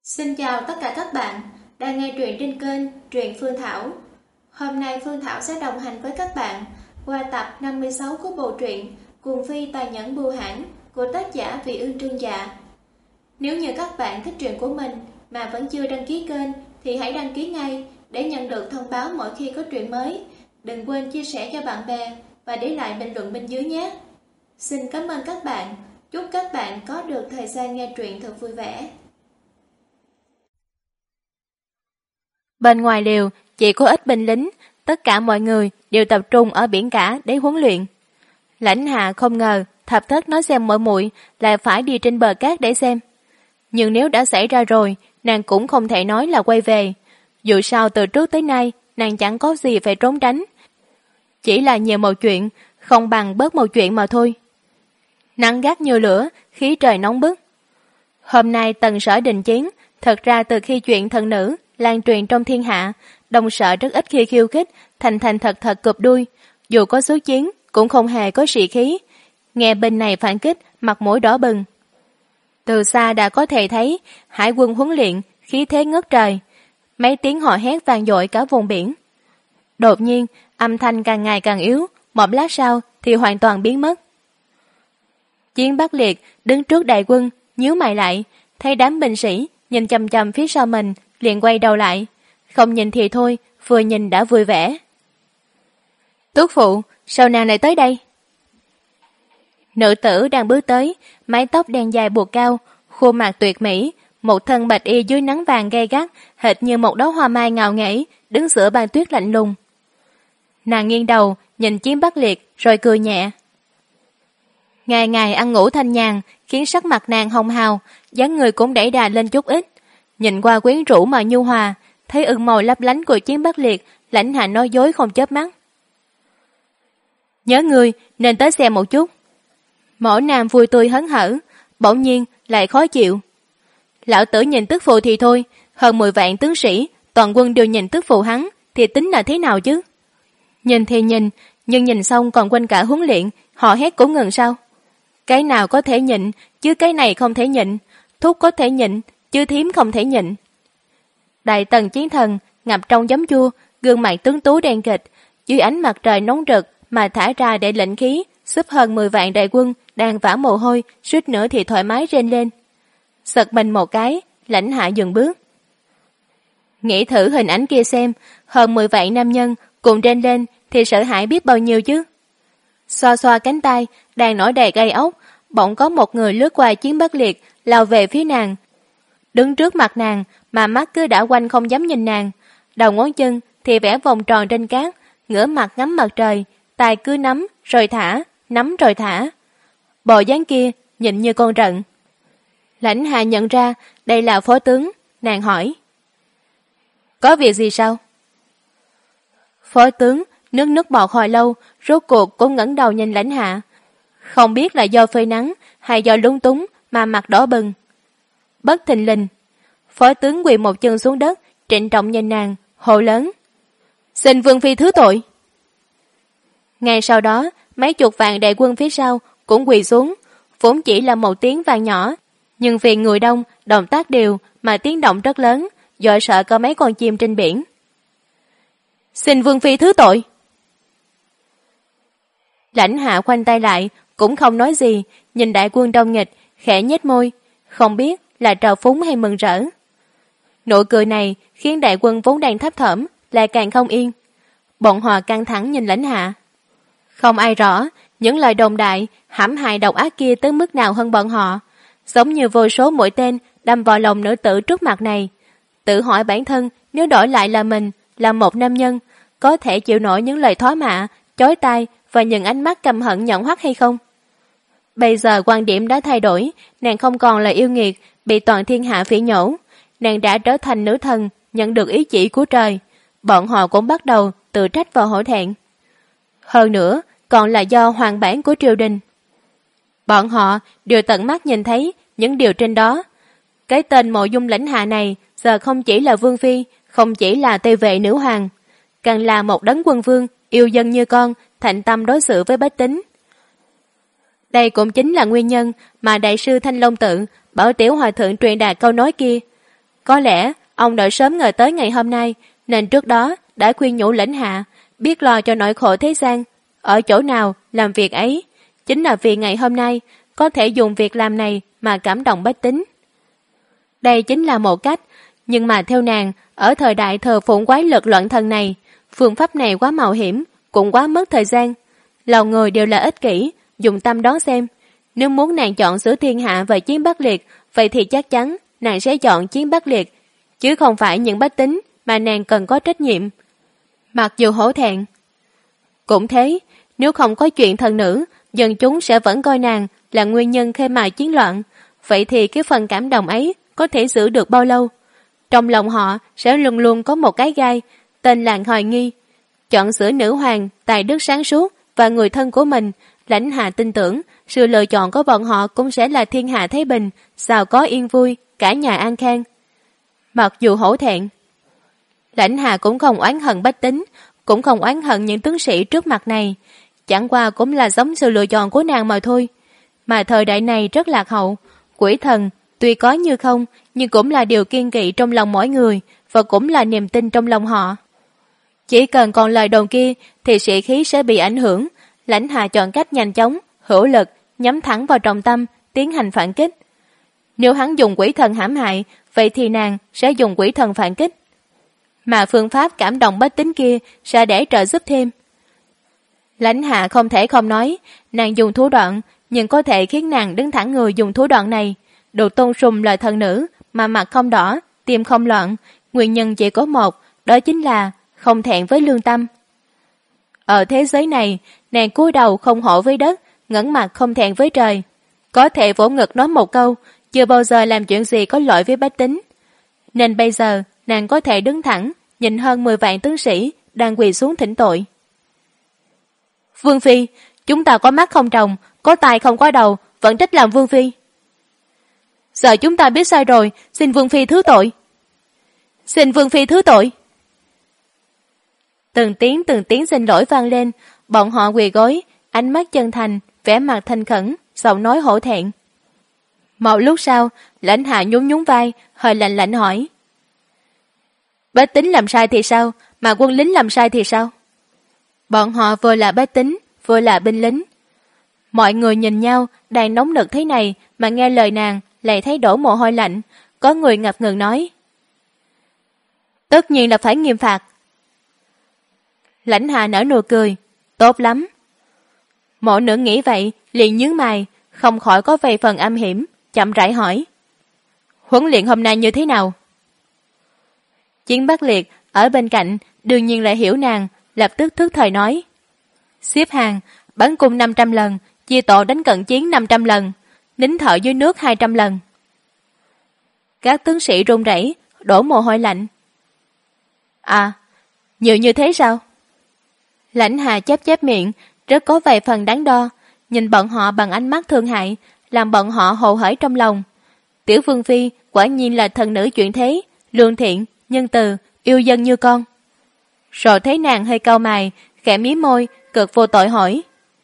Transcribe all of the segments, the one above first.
Xin chào tất cả các bạn đang nghe truyện trên kênh Truyện Phương Thảo. Hôm nay Phương Thảo sẽ đồng hành với các bạn qua tập 56 của bộ truyện Cuồng Phi Tàn Nhẫn Bưu Hãn của tác giả Vị Ương Trương Dạ. Nếu như các bạn thích truyện của mình mà vẫn chưa đăng ký kênh thì hãy đăng ký ngay để nhận được thông báo mỗi khi có truyện mới. Đừng quên chia sẻ cho bạn bè và để lại bình luận bên dưới nhé. Xin cảm ơn các bạn. Chúc các bạn có được thời gian nghe truyện thật vui vẻ. Bên ngoài lều chỉ có ít binh lính, tất cả mọi người đều tập trung ở biển cả để huấn luyện. Lãnh Hạ không ngờ Thập Thất nói xem muội muội lại phải đi trên bờ cát để xem. Nhưng nếu đã xảy ra rồi, nàng cũng không thể nói là quay về. Dù sao từ trước tới nay nàng chẳng có gì phải trốn tránh. Chỉ là nhiều một chuyện, không bằng bớt một chuyện mà thôi. Nắng gắt như lửa, khí trời nóng bức. Hôm nay Tần Sở đình chiến, thật ra từ khi chuyện thần nữ lan truyền trong thiên hạ, Đông Sở rất ít khi khiêu khích, thành thật cụp đuôi, dù có xuất chiến cũng không hề có sĩ khí. Nghe bên này phản kích, mặt mũi đỏ bừng. Từ xa đã có thể thấy hải quân huấn luyện, khí thế ngất trời, mấy tiếng hò hét vang dội cả vùng biển. Đột nhiên, âm thanh càng ngày càng yếu, một lát sau thì hoàn toàn biến mất. Chiến Bắc Liệt đứng trước đại quân, nhíu mày lại, thấy đám binh sĩ nhìn chằm chằm phía sau mình, liền quay đầu lại. Không nhìn thì thôi, vừa nhìn đã vui vẻ. Túc phụ, sao nàng lại tới đây? Nữ tử đang bước tới, mái tóc đen dài buộc cao, khuôn mặt tuyệt mỹ, một thân bạch y dưới nắng vàng gay gắt, hệt như một đóa hoa mai ngạo nghễ, đứng giữa bàn tuyết lạnh lùng. Nàng nghiêng đầu, nhìn Chiến Bắc Liệt, rồi cười nhẹ. Ngày ngày ăn ngủ thanh nhàn, khiến sắc mặt nàng hồng hào, dáng người cũng đẩy đà lên chút ít. Nhìn qua quyến rũ mà nhu hòa, thấy ửng màu lấp lánh của Chiến Bắc Liệt, Lãnh Hạ nói dối không chớp mắt. Nhớ ngươi nên tới xem một chút. Mẫu nam vui tươi hớn hở, bỗng nhiên lại khó chịu. Lão tử nhìn tức phụ thì thôi, hơn 10 vạn tướng sĩ, toàn quân đều nhìn tức phụ hắn, thì tính là thế nào chứ? Nhìn thì nhìn, nhưng nhìn xong còn quên cả huấn luyện, họ hét cũng ngừng sao? Cái nào có thể nhịn, chứ cái này không thể nhịn. Thúc có thể nhịn, chứ thím không thể nhịn. Đại Tần chiến thần ngập trong giấm chua, gương mặt tướng tú đen kịch, dưới ánh mặt trời nóng rực mà thả ra để lệnh khí, xếp hơn 10 vạn đại quân đang vã mồ hôi, suýt nữa thì thoải mái rên lên. Giật mình một cái, Lãnh Hạ dừng bước. Nghĩ thử hình ảnh kia xem, hơn 10 vạn nam nhân cùng rên lên thì sợ hãi biết bao nhiêu chứ. Xoa xoa cánh tay đang nổi đầy gai ốc, bỗng có một người lướt qua Chiến Bắc Liệt, lao về phía nàng. Đứng trước mặt nàng mà mắt cứ đảo quanh không dám nhìn nàng, đầu ngón chân thì vẽ vòng tròn trên cát, ngửa mặt ngắm mặt trời, tay cứ nắm rồi thả, nắm rồi thả. Bộ dáng kia nhìn như con rận. Lãnh Hạ nhận ra đây là phó tướng, nàng hỏi. Có việc gì sao? Phó tướng nước bọt hồi lâu, rốt cuộc cũng ngẩng đầu nhìn Lãnh Hạ. Không biết là do phơi nắng hay do lúng túng mà mặt đỏ bừng. Bất thình lình, phó tướng quỳ một chân xuống đất, trịnh trọng nhìn nàng, hô lớn. Xin vương phi thứ tội. Ngay sau đó, mấy chục vạn đại quân phía sau cũng quỳ xuống, vốn chỉ là một tiếng vang nhỏ, nhưng vì người đông, động tác đều mà tiếng động rất lớn, dọa sợ có mấy con chim trên biển. Xin vương phi thứ tội. Lãnh Hạ khoanh tay lại, cũng không nói gì, nhìn đại quân đông nghịch, khẽ nhếch môi, không biết là trào phúng hay mừng rỡ. Nụ cười này khiến đại quân vốn đang thấp thỏm lại càng không yên. Bọn họ căng thẳng nhìn Lãnh Hạ. Không ai rõ những lời đồn đại hãm hại độc ác kia tới mức nào hơn bọn họ, giống như vô số mũi tên đâm vào lòng nữ tử trước mặt này. Tự hỏi bản thân, nếu đổi lại là mình, là một nam nhân, có thể chịu nổi những lời thóa mạ, chói tai và những ánh mắt căm hận nhẫn hoắt hay không? Bây giờ quan điểm đã thay đổi, nàng không còn là yêu nghiệt bị toàn thiên hạ phỉ nhổ, nàng đã trở thành nữ thần, nhận được ý chỉ của trời. Bọn họ cũng bắt đầu tự trách và hổ thẹn. Hơn nữa, còn là do hoàng bản của triều đình. Bọn họ đều tận mắt nhìn thấy những điều trên đó. Cái tên Mộ Dung Lãnh Hạ này giờ không chỉ là vương phi, không chỉ là tây vệ nữ hoàng, càng là một đấng quân vương yêu dân như con, thạnh tâm đối xử với bách tính. Đây cũng chính là nguyên nhân mà đại sư Thanh Long Tự bảo Tiểu Hòa Thượng truyền đạt câu nói kia. Có lẽ ông đã sớm ngờ tới ngày hôm nay, nên trước đó đã khuyên nhủ Lãnh Hạ biết lo cho nỗi khổ thế gian, ở chỗ nào làm việc ấy, chính là vì ngày hôm nay có thể dùng việc làm này mà cảm động bách tính. Đây chính là một cách, nhưng mà theo nàng, ở thời đại thờ phụng quái lực loạn thần này, phương pháp này quá mạo hiểm, cũng quá mất thời gian. Lòng người đều là ích kỷ, dùng tâm đón xem. Nếu muốn nàng chọn giữa thiên hạ và chiến Bắc Liệt, vậy thì chắc chắn nàng sẽ chọn chiến Bắc Liệt, chứ không phải những bách tính mà nàng cần có trách nhiệm. Mặc dù hổ thẹn. Cũng thế, nếu không có chuyện thần nữ, dân chúng sẽ vẫn coi nàng là nguyên nhân khơi mào chiến loạn. Vậy thì cái phần cảm động ấy có thể giữ được bao lâu? Trong lòng họ sẽ luôn luôn có một cái gai, tên là hoài nghi. Chọn giữa nữ hoàng, tài đức sáng suốt và người thân của mình, Lãnh Hạ tin tưởng sự lựa chọn của bọn họ cũng sẽ là thiên hạ thái bình, giàu có yên vui, cả nhà an khang. Mặc dù hổ thẹn, Lãnh Hạ cũng không oán hận bách tính, cũng không oán hận những tướng sĩ trước mặt này, chẳng qua cũng là giống sự lựa chọn của nàng mà thôi. Mà thời đại này rất lạc hậu, quỷ thần tuy có như không, nhưng cũng là điều kiên kỵ trong lòng mỗi người, và cũng là niềm tin trong lòng họ. Chỉ cần còn lời đồn kia thì sĩ khí sẽ bị ảnh hưởng. Lãnh Hạ chọn cách nhanh chóng, hữu lực, nhắm thẳng vào trọng tâm, tiến hành phản kích. Nếu hắn dùng quỷ thần hãm hại, vậy thì nàng sẽ dùng quỷ thần phản kích. Mà phương pháp cảm động bách tính kia sẽ để trợ giúp thêm. Lãnh Hạ không thể không nói, nàng dùng thủ đoạn, nhưng có thể khiến nàng đứng thẳng người dùng thủ đoạn này. Đồ tôn sùng lời thần nữ, mà mặt không đỏ, tim không loạn, nguyên nhân chỉ có một, đó chính là không thẹn với lương tâm. Ở thế giới này, nàng cúi đầu không hổ với đất, ngẩng mặt không thẹn với trời. Có thể vỗ ngực nói một câu, chưa bao giờ làm chuyện gì có lỗi với bách tính. Nên bây giờ, nàng có thể đứng thẳng, nhìn hơn 10 vạn tướng sĩ đang quỳ xuống thỉnh tội. Vương Phi, chúng ta có mắt không tròng, có tai không có đầu, vẫn trách làm Vương Phi. Giờ chúng ta biết sai rồi, xin Vương Phi thứ tội. Xin Vương Phi thứ tội. Từng tiếng xin lỗi vang lên, bọn họ quỳ gối, ánh mắt chân thành, vẻ mặt thành khẩn, giọng nói hổ thẹn. Một lúc sau, Lãnh Hạ nhún nhún vai, hơi lạnh lạnh hỏi. Bách tính làm sai thì sao, mà quân lính làm sai thì sao? Bọn họ vừa là bách tính, vừa là binh lính. Mọi người nhìn nhau, đang nóng nực thế này, mà nghe lời nàng, lại thấy đổ mồ hôi lạnh. Có người ngập ngừng nói. Tất nhiên là phải nghiêm phạt. Lãnh Hạ nở nụ cười. Tốt lắm. Mộ nữ nghĩ vậy, liền nhướng mày, không khỏi có vài phần âm hiểm, chậm rãi hỏi. Huấn luyện hôm nay như thế nào? Chiến Bắc Liệt ở bên cạnh đương nhiên lại hiểu nàng, lập tức thức thời nói. Xếp hàng, bắn cung 500 lần, chia tổ đánh cận chiến 500 lần, nín thở dưới nước 200 lần. Các tướng sĩ run rẩy, đổ mồ hôi lạnh. À, nhiều như thế sao? Lãnh Hạ chép miệng, rất có vài phần đáng đo, nhìn bọn họ bằng ánh mắt thương hại, làm bọn họ hồ hởi trong lòng. Tiểu Vương Phi quả nhiên là thần nữ chuyện thế, lương thiện, nhân từ, yêu dân như con. Rồi thấy nàng hơi cau mày, khẽ mí môi, cực vô tội hỏi.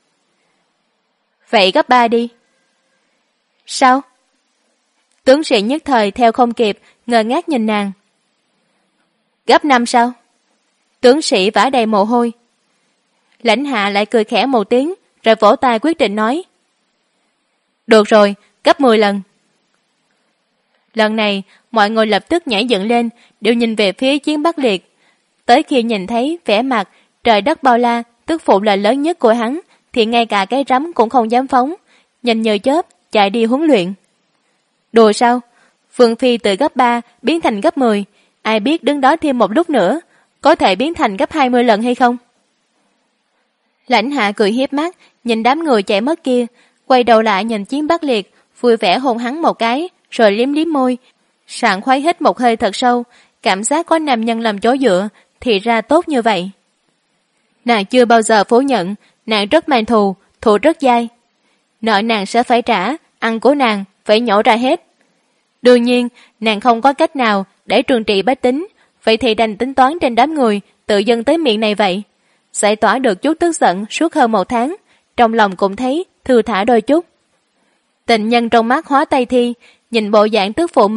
Vậy gấp 3 đi. Sao? Tướng sĩ nhất thời theo không kịp, ngơ ngác nhìn nàng. Gấp 5 sao? Tướng sĩ vã đầy mồ hôi. Lãnh Hạ lại cười khẽ một tiếng, rồi vỗ tay quyết định nói. Được rồi, gấp 10 lần. Lần này, mọi người lập tức nhảy dựng lên, đều nhìn về phía Chiến Bắc Liệt. Tới khi nhìn thấy vẻ mặt trời đất bao la, tức phụ là lớn nhất của hắn, thì ngay cả cái rắm cũng không dám phóng, nhìn như chớp chạy đi huấn luyện. Đùa sao? Vương Phi từ gấp 3 biến thành gấp 10, ai biết đứng đó thêm một lúc nữa, có thể biến thành gấp 20 lần hay không? Lãnh Hạ cười hiếp mắt, nhìn đám người chạy mất kia, quay đầu lại nhìn Chiến Bắc Liệt, vui vẻ hôn hắn một cái, rồi liếm liếm môi, sảng khoái hít một hơi thật sâu, cảm giác có nam nhân làm chỗ dựa, thì ra tốt như vậy. Nàng chưa bao giờ phủ nhận, nàng rất mang thù, thù rất dai. Nợ nàng sẽ phải trả, ăn của nàng phải nhổ ra hết. Đương nhiên, nàng không có cách nào để trừng trị bách tính, vậy thì đành tính toán trên đám người, tự dâng tới miệng này vậy. Giải tỏa được chút tức giận suốt hơn 1 tháng, trong lòng cũng thấy thư thả đôi chút. Tình nhân trong mắt hóa tay thi, nhìn bộ dạng tức phụ mình,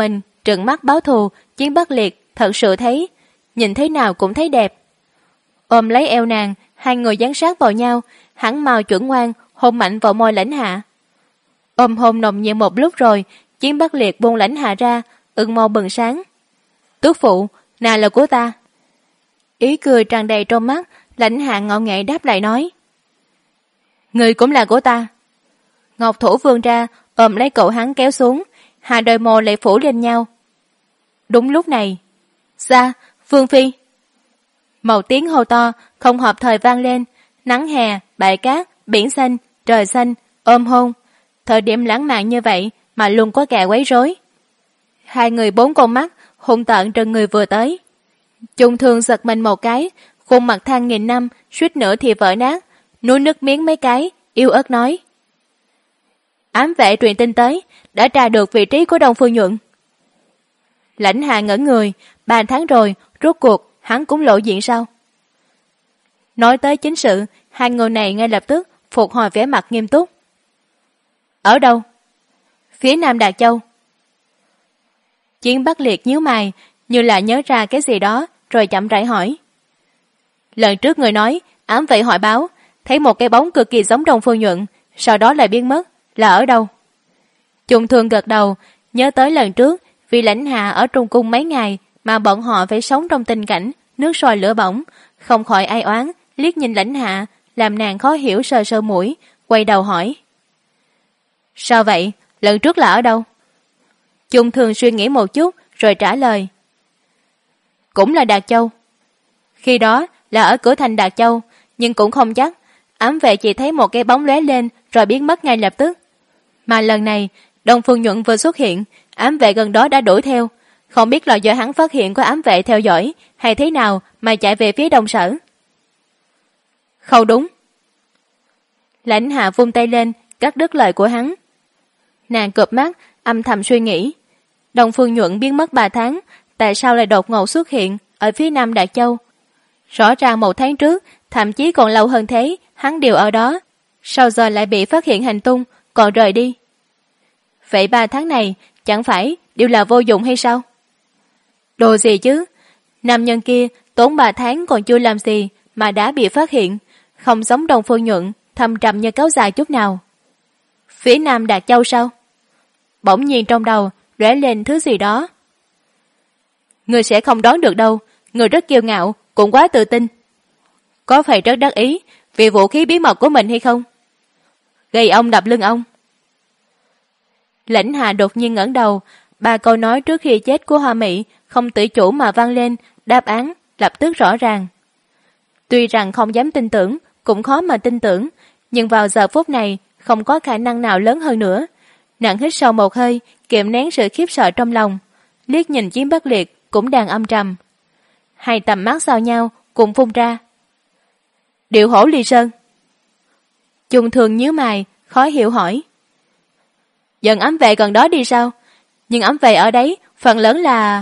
trừng mắt báo thù, Chiến Bắc Liệt thật sự thấy, nhìn thế nào cũng thấy đẹp. Ôm lấy eo nàng, hai người dán sát vào nhau, hắn mau chuẩn ngoan, hôn mạnh vào môi Lãnh Hạ. Ôm hôn nồng nhiệt một lúc rồi, Chiến Bắc Liệt buông Lãnh Hạ ra, ửng môi bừng sáng. Tước phụ, nàng là của ta. Ý cười tràn đầy trong mắt, Lãnh Hạ ngạo nghễ đáp lại nói. Người cũng là của ta. Ngọc thủ vươn ra, ôm lấy cậu hắn kéo xuống, hai đôi môi lại phủ lên nhau. Đúng lúc này, xa, Vương Phi. Một tiếng hô to, không hợp thời vang lên, nắng hè, bãi cát, biển xanh, trời xanh, ôm hôn. Thời điểm lãng mạn như vậy mà luôn có kẻ quấy rối. Hai người bốn con mắt, hung tợn trừng người vừa tới. Trung Thương giật mình một cái, khuôn mặt than nghìn năm, suýt nữa thì vỡ nát, nuốt nước miếng mấy cái, yêu ớt nói. Ám vệ truyền tin tới, đã tra được vị trí của Đông Phương Nhuận. Lãnh Hạ ngẩn người, 3 tháng rồi, rốt cuộc, hắn cũng lộ diện sao? Nói tới chính sự, hai người này ngay lập tức phục hồi vẻ mặt nghiêm túc. Ở đâu? Phía Nam Đạt Châu. Chiến Bắc Liệt nhíu mày, như là nhớ ra cái gì đó, rồi chậm rãi hỏi. Lần trước người nói, ám vệ hỏi báo, thấy một cái bóng cực kỳ giống Đông Phương Nhuận, sau đó lại biến mất, là ở đâu? Trung Thương gật đầu, nhớ tới lần trước, vì Lãnh Hạ ở Trung Cung mấy ngày mà bọn họ phải sống trong tình cảnh nước sôi lửa bỏng, không khỏi ai oán, liếc nhìn Lãnh Hạ, làm nàng khó hiểu sờ sờ mũi, quay đầu hỏi. Sao vậy? Lần trước là ở đâu? Trung Thương suy nghĩ một chút, rồi trả lời. Cũng là Đạt Châu. Khi đó là ở cửa thành Đạt Châu, nhưng cũng không chắc, ám vệ chỉ thấy một cái bóng lóe lên rồi biến mất ngay lập tức. Mà lần này, Đông Phương Nhuận vừa xuất hiện, ám vệ gần đó đã đuổi theo, không biết là do hắn phát hiện có ám vệ theo dõi hay thế nào mà chạy về phía Đông Sở. Không đúng. Lãnh Hạ vung tay lên, cắt đứt lời của hắn. Nàng cụp mắt, âm thầm suy nghĩ. Đông Phương Nhuận biến mất 3 tháng, tại sao lại đột ngột xuất hiện ở phía Nam Đạt Châu? Rõ ràng 1 tháng trước, thậm chí còn lâu hơn thế, hắn đều ở đó. Sao giờ lại bị phát hiện hành tung, còn rời đi? Vậy 3 tháng này, chẳng phải đều là vô dụng hay sao? Đồ gì chứ? Nam nhân kia tốn 3 tháng còn chưa làm gì mà đã bị phát hiện, không giống Đông Phương Nhuận, thâm trầm như cáo dài chút nào. Phía Nam Đạt Châu sao? Bỗng nhiên trong đầu lóe lên thứ gì đó. Người sẽ không đoán được đâu, người rất kiêu ngạo, cũng quá tự tin. Có phải rất đắc ý vì vũ khí bí mật của mình hay không? Gây ông đập lưng ông. Lãnh Hạ đột nhiên ngẩng đầu, 3 câu nói trước khi chết của Hoa Mỹ không tự chủ mà vang lên, đáp án lập tức rõ ràng. Tuy rằng không dám tin tưởng, cũng khó mà tin tưởng, nhưng vào giờ phút này không có khả năng nào lớn hơn nữa. Nàng hít sâu một hơi, kiềm nén sự khiếp sợ trong lòng, liếc nhìn Chiến Bắc Liệt cũng đang âm trầm. Hai tầm mắt giao nhau, cùng phun ra. Điệu hổ ly sơn. Trung Thường nhíu mày, khó hiểu hỏi. Dần ám vệ gần đó đi sao? Nhưng ám vệ ở đấy, phần lớn là...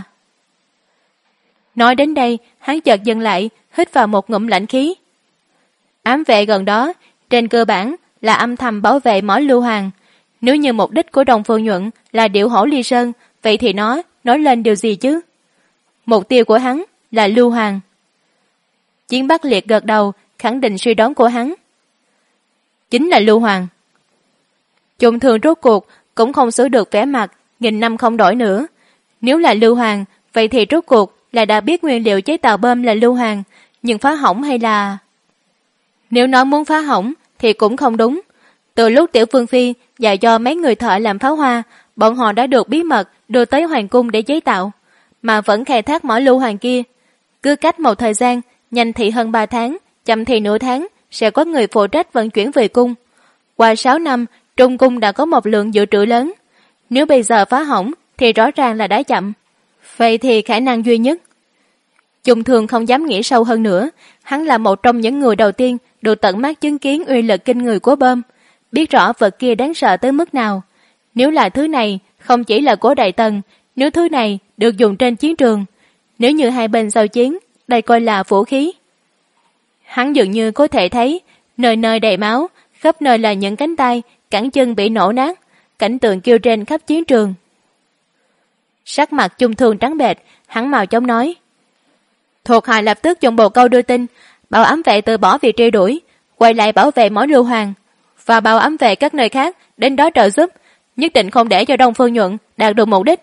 Nói đến đây, hắn chợt dừng lại, hít vào một ngụm lạnh khí. Ám vệ gần đó, trên cơ bản là âm thầm bảo vệ mỏ Lưu Hoàng. Nếu như mục đích của Đông Phương Nhuận là điệu hổ ly sơn, vậy thì nó nói lên điều gì chứ? Mục tiêu của hắn là Lưu Hoàng. Chiến Bắc Liệt gật đầu, khẳng định suy đoán của hắn. Chính là Lưu Hoàng. Trung Thường rốt cuộc cũng không xử được vẻ mặt, nghìn năm không đổi nữa. Nếu là Lưu Hoàng, vậy thì rốt cuộc là đã biết nguyên liệu chế tạo bom là Lưu Hoàng, nhưng phá hỏng hay là... Nếu nói muốn phá hỏng thì cũng không đúng. Từ lúc Tiểu Phương Phi dạy cho mấy người thợ làm pháo hoa, bọn họ đã được bí mật đưa tới Hoàng cung để chế tạo, mà vẫn khai thác mỏ Lưu Hoàng kia. Cứ cách một thời gian, nhanh thì hơn 3 tháng, chậm thì nửa tháng, sẽ có người phụ trách vận chuyển về cung. Qua 6 năm, Trung cung đã có một lượng dự trữ lớn. Nếu bây giờ phá hỏng thì rõ ràng là đã chậm. Vậy thì khả năng duy nhất. Trung Thường không dám nghĩ sâu hơn nữa, hắn là một trong những người đầu tiên được tận mắt chứng kiến uy lực kinh người của bom, biết rõ vật kia đáng sợ tới mức nào. Nếu là thứ này không chỉ là của Đại Tần, nếu thứ này được dùng trên chiến trường, nếu như hai bên giao chiến, đây coi là vũ khí. Hắn dường như có thể thấy, nơi nơi đầy máu, khắp nơi là những cánh tay, cẳng chân bị nổ nát, cảnh tượng kêu trên khắp chiến trường. Sắc mặt Chung Thương trắng bệch, hắn mau chóng nói: thuộc hạ lập tức dùng bồ câu đưa tin, bảo ám vệ từ bỏ việc truy đuổi, quay lại bảo vệ mỏ Lưu Hoàng, và bảo ám vệ các nơi khác đến đó trợ giúp, nhất định không để cho Đông Phương Nhuận đạt được mục đích.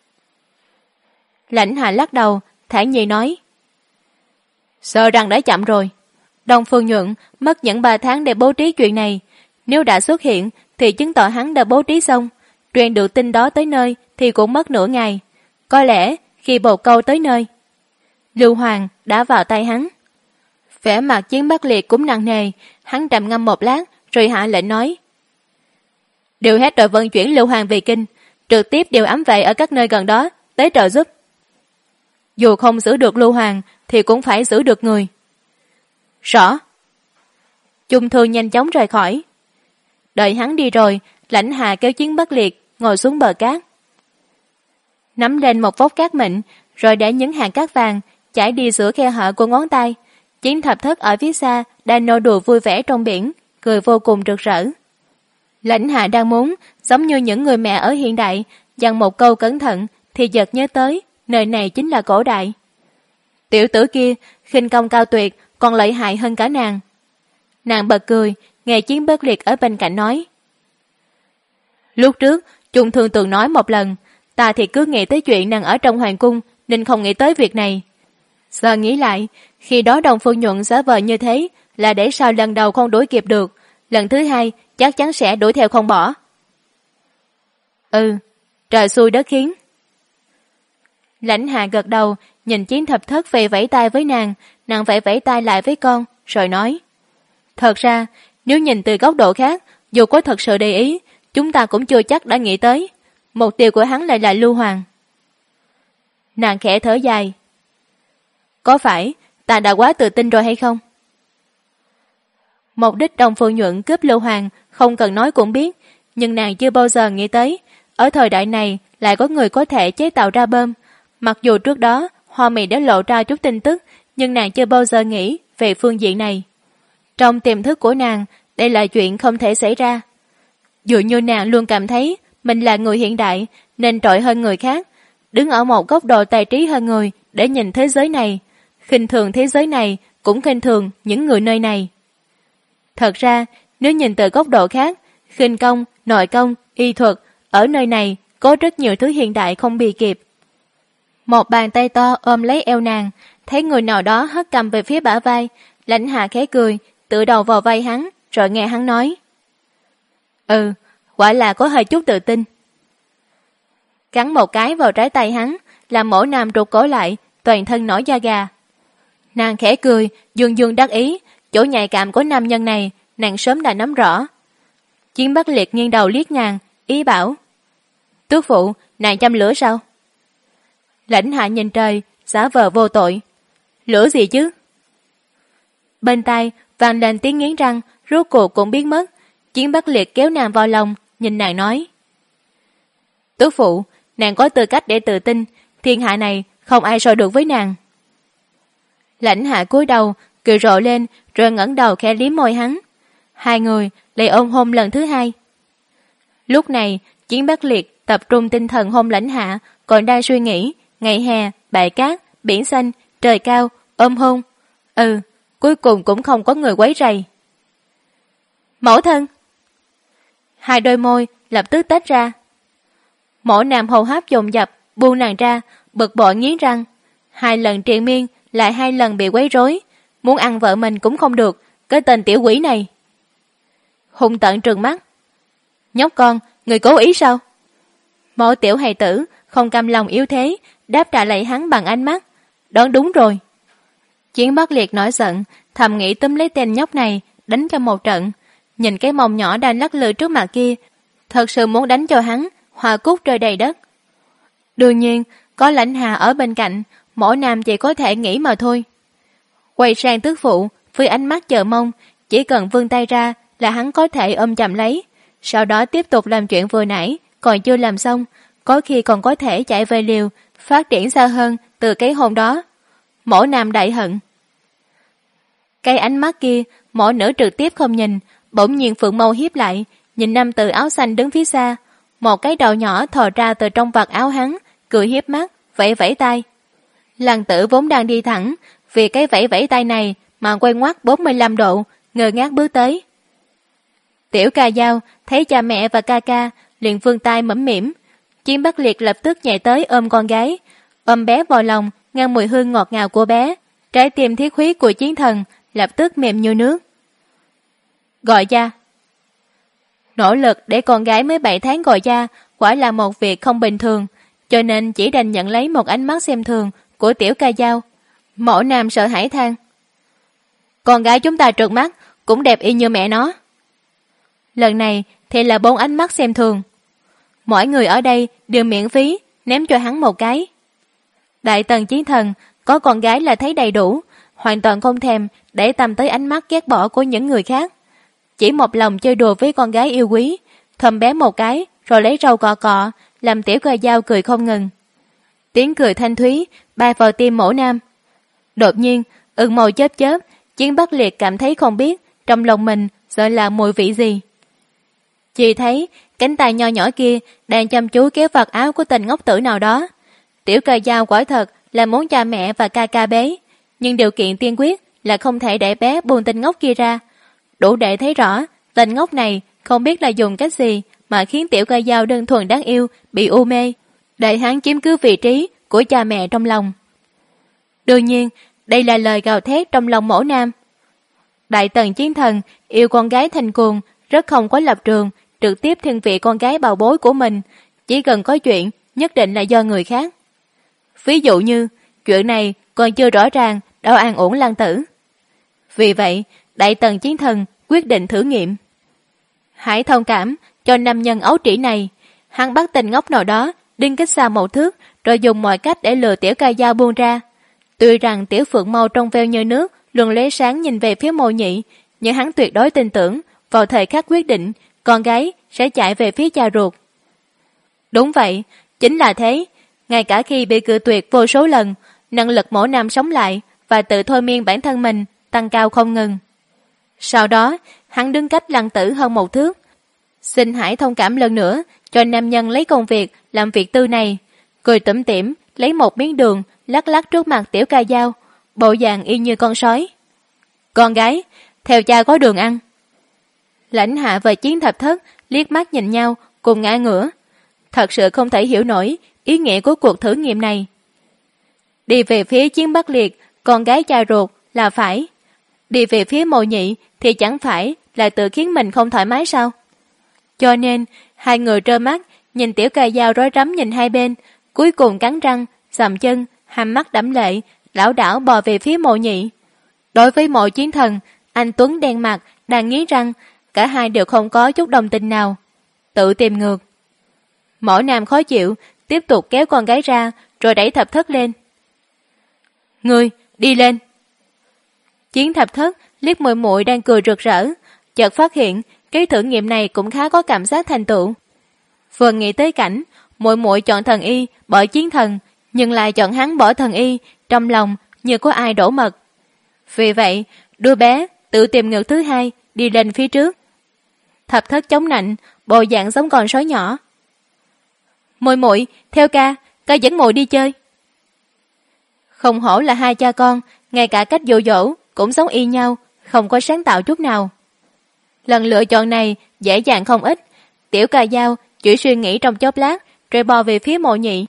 Lãnh Hạ lắc đầu, thản nhiên nói: sợ rằng đã chậm rồi. Đông Phương Nhuận mất những 3 tháng để bố trí chuyện này, nếu đã xuất hiện thì chứng tỏ hắn đã bố trí xong, truyền được tin đó tới nơi thì cũng mất nửa ngày. Có lẽ khi bồ câu tới nơi, Lưu Hoàng đã vào tay hắn. Vẻ mặt Chiến Bắc Liệt cũng nặng nề, hắn trầm ngâm một lát rồi hạ lệnh nói: điều hết đội vận chuyển Lưu Hoàng về kinh, trực tiếp điều ám vệ ở các nơi gần đó tới trợ giúp. Dù không giữ được Lưu Hoàng thì cũng phải giữ được người. Rõ. Chung Thương nhanh chóng rời khỏi. Đợi hắn đi rồi, Lãnh Hạ kéo Chiến Bắc Liệt ngồi xuống bờ cát, nắm lên một vốc cát mịn, rồi để những hạt cát vàng chảy đi giữa khe hở của ngón tay. Chiến Thập Thất ở phía xa đang nô đùa vui vẻ trong biển, cười vô cùng rực rỡ. Lãnh Hạ đang muốn giống như những người mẹ ở hiện đại dặn một câu cẩn thận thì chợt nhớ tới nơi này chính là cổ đại. Tiểu tử kia khinh công cao tuyệt, còn lợi hại hơn cả nàng. Nàng bật cười, nghe Chiến Bất Liệt ở bên cạnh nói: lúc trước Chung Thương từng nói một lần, ta thì cứ nghĩ tới chuyện nàng ở trong hoàng cung nên không nghĩ tới việc này. Giờ nghĩ lại, khi đó Đông Phương Nhuận giả vờ như thế là để sao lần đầu không đuổi kịp được, lần thứ hai chắc chắn sẽ đuổi theo không bỏ. Trời xui đất khiến. Lãnh Hạ gật đầu, nhìn Chiến Thập Thất về vẫy tay với nàng vẫy vẫy tay lại với con, rồi nói: thật ra, nếu nhìn từ góc độ khác, dù có thật sự để ý, chúng ta cũng chưa chắc đã nghĩ tới. Mục tiêu của hắn lại là Lưu Hoàng. Nàng khẽ thở dài: có phải ta đã quá tự tin rồi hay không? Mục đích Đông Phương Nhuận cướp Lưu Hoàng không cần nói cũng biết, nhưng nàng chưa bao giờ nghĩ tới ở thời đại này lại có người có thể chế tạo ra bom. Mặc dù trước đó Hoa Mị đã lộ ra chút tin tức, nhưng nàng chưa bao giờ nghĩ về phương diện này. Trong tiềm thức của nàng, đây là chuyện không thể xảy ra. Dụ như nàng luôn cảm thấy mình là người hiện đại nên trội hơn người khác, đứng ở một góc độ tài trí hơn người để nhìn thế giới này, khinh thường thế giới này cũng khinh thường những người nơi này. Thật ra, nếu nhìn từ góc độ khác, khinh công, nội công, y thuật, ở nơi này có rất nhiều thứ hiện đại không bì kịp. Một bàn tay to ôm lấy eo nàng, thấy người nào đó hất cầm về phía bả vai, Lãnh Hạ khẽ cười, tựa đầu vào vai hắn, rồi nghe hắn nói: quả là có hơi chút tự tin. Cắn một cái vào trái tay hắn, làm Mỗ Nam rụt cổ lại, toàn thân nổi da gà. Nàng khẽ cười, dương dương đắc ý, chỗ nhạy cảm của nam nhân này, nàng sớm đã nắm rõ. Chiến Bắc Liệt nghiêng đầu liếc nàng, ý bảo: tước phụ, nàng châm lửa sao? Lãnh Hạ nhìn trời, giả vờ vô tội: lửa gì chứ? Bên tai vang lên tiếng nghiến răng, rốt cuộc cũng biến mất. Chiến Bắc Liệt kéo nàng vào lòng, nhìn nàng nói: tước phụ, nàng có tư cách để tự tin, thiên hạ này không ai so được với nàng. Lãnh Hạ cúi đầu, cười rộ lên, rồi ngẩng đầu khẽ liếm môi hắn. Hai người lại ôm hôn lần thứ hai. Lúc này, Chiến Bắc Liệt tập trung tinh thần hôn Lãnh Hạ, còn đang suy nghĩ ngày hè, bãi cát, biển xanh, trời cao, ôm hôn. Cuối cùng cũng không có người quấy rầy. Mẫu thân! Hai đôi môi lập tức tách ra. Mẫu Nam hầu hấp dồn dập, buông nàng ra, bực bội nghiến răng. 2 lần triền miên, lại 2 lần bị quấy rối, muốn ăn vợ mình cũng không được, cái tên tiểu quỷ này. Hung tợn trừng mắt: nhóc con, người cố ý sao? Mẫu tiểu hài tử không cam lòng yếu thế, đáp trả lại hắn bằng ánh mắt: đoán đúng rồi. Chiến Bắc Liệt nổi giận, thầm nghĩ túm lấy tên nhóc này đánh cho một trận. Nhìn cái mông nhỏ đang lắc lư trước mặt kia, thật sự muốn đánh cho hắn hoa cúc rơi đầy đất. Đương nhiên có Lãnh Hạ ở bên cạnh, Mỗ Nam chỉ có thể nghĩ mà thôi. Quay sang tước phụ với ánh mắt chờ mong, chỉ cần vươn tay ra là hắn có thể ôm chầm lấy, sau đó tiếp tục làm chuyện vừa nãy còn chưa làm xong, có khi còn có thể chạy về liều, phát triển xa hơn từ cái hôn đó. Mỗ Nam đại hận. Cái ánh mắt kia mỗ nữ trực tiếp không nhìn, bỗng nhiên phượng mâu hiếp lại, nhìn nam tử áo xanh đứng phía xa. Một cái đầu nhỏ thò ra từ trong vạt áo hắn, cười hiếp mắt, vẫy vẫy tay. Lăng Tử vốn đang đi thẳng, vì cái vẫy vẫy tay này mà quay ngoắt 45 độ, ngơ ngác bước tới. Tiểu Ca Dao thấy cha mẹ và ca ca, liền vươn tay mẫm mỉm. Chiến Bắc Liệt lập tức nhảy tới ôm con gái, ôm bé vào lòng, ngăn mùi hương ngọt ngào của bé. Trái tim thiết huyết của Chiến Thần lập tức mềm như nước. Gọi cha. Nỗ lực để con gái mới 7 tháng gọi cha quả là một việc không bình thường, cho nên chỉ đành nhận lấy một ánh mắt xem thường của Tiểu Ca Dao. Mẫu Nam sợ hãi than: con gái chúng ta trợn mắt cũng đẹp y như mẹ nó. Lần này thì là 4 ánh mắt xem thường. Mỗi người ở đây đều miễn phí ném cho hắn một cái. Đại Tần Chiến Thần có con gái là thấy đầy đủ, hoàn toàn không thèm để tâm tới ánh mắt ghét bỏ của những người khác. Chỉ một lòng chơi đùa với con gái yêu quý, thầm bé một cái rồi lấy râu cọ cọ, làm Tiểu Ca Dao cười không ngừng. Tiếng cười thanh thúy bay vào tim Mẫu Nam. Đột nhiên màu chớp chớp, Chiến Bắc Liệt cảm thấy không biết trong lòng mình sợ là mùi vị gì. Chỉ thấy cánh tay nho nhỏ kia đang chăm chú kéo vạt áo của tên ngốc tử nào đó. Tiểu Ca Dao quả thật là muốn cha mẹ và ca ca bế, nhưng điều kiện tiên quyết là không thể để bé buông tên ngốc kia ra. Đủ để thấy rõ tên ngốc này không biết là dùng cách gì mà khiến Tiểu Ca Dao đơn thuần đáng yêu bị u mê, để hắn chiếm cứ vị trí của cha mẹ trong lòng. Đương nhiên đây là lời gào thét trong lòng Mẫu Nam. Đại Tần Chiến Thần yêu con gái thành cuồng, rất không có lập trường, trực tiếp thiên vị con gái bào bối của mình. Chỉ cần có chuyện nhất định là do người khác. Ví dụ như chuyện này còn chưa rõ ràng đâu an ổn Lăng Tử. Vì vậy Đại Tần Chiến Thần quyết định thử nghiệm. Hãy thông cảm cho nam nhân ấu trĩ này. Hắn bắt tên ngốc nào đó đinh cách xa 1 thước, rồi dùng mọi cách để lừa Tiểu Ca Dao buông ra. Tuy rằng Tiểu Phượng Mâu trong veo như nước luôn lóe sáng nhìn về phía Mộ Nhị, nhưng hắn tuyệt đối tin tưởng vào thời khắc quyết định con gái sẽ chạy về phía cha ruột. Đúng vậy, chính là thế. Ngay cả khi bị cự tuyệt vô số lần, năng lực Mẫu Nam sống lại và tự thôi miên bản thân mình tăng cao không ngừng. Sau đó hắn đứng cách Lăng Tử hơn 1 thước. Xin hãy thông cảm lần nữa cho nam nhân lấy công việc làm việc tư này. Cười tủm tỉm lấy một miếng đường lắc lắc trước mặt Tiểu Ca Dao, bộ dạng y như con sói. Con gái, theo cha có đường ăn. Lãnh Hạ và Chiến Thập Thất liếc mắt nhìn nhau cùng ngã ngửa. Thật sự không thể hiểu nổi ý nghĩa của cuộc thử nghiệm này. Đi về phía Chiến Bắc Liệt, con gái cha ruột là phải. Đi về phía Mộ Nhị thì chẳng phải là tự khiến mình không thoải mái sao? Cho nên hai người trơ mắt nhìn Tiểu Ca Dao rối rắm nhìn hai bên, cuối cùng cắn răng, sầm chân, hàm mắt đẫm lệ, lảo đảo bò về phía Mộ Nhị. Đối với Mộ Chiến Thần, anh Tuấn đen mặt, đang nghiến răng, cả hai đều không có chút đồng tình nào. Tự tìm ngược. Mẫu Nam khó chịu, tiếp tục kéo con gái ra, rồi đẩy Thập Thất lên. Ngươi, đi lên. Chiến Thập Thất liếc muội muội đang cười rực rỡ, chợt phát hiện cái thử nghiệm này cũng khá có cảm giác thành tựu. Vừa nghĩ tới cảnh muội muội chọn thần y bỏ Chiến Thần, nhưng lại chọn hắn bỏ thần y, trong lòng như có ai đổ mật. Vì vậy đứa bé tự tìm ngược thứ hai đi lên phía trước. Thập Thất chống nạnh, bộ dạng giống con sói nhỏ. Muội muội theo ca dẫn muội đi chơi. Không hổ là hai cha con, ngay cả cách dỗ dỗ cũng giống y nhau, không có sáng tạo chút nào. Lần lựa chọn này dễ dàng không ít. Tiểu Ca Dao chỉ suy nghĩ trong chốc lát rồi bò về phía Mộ Nhị.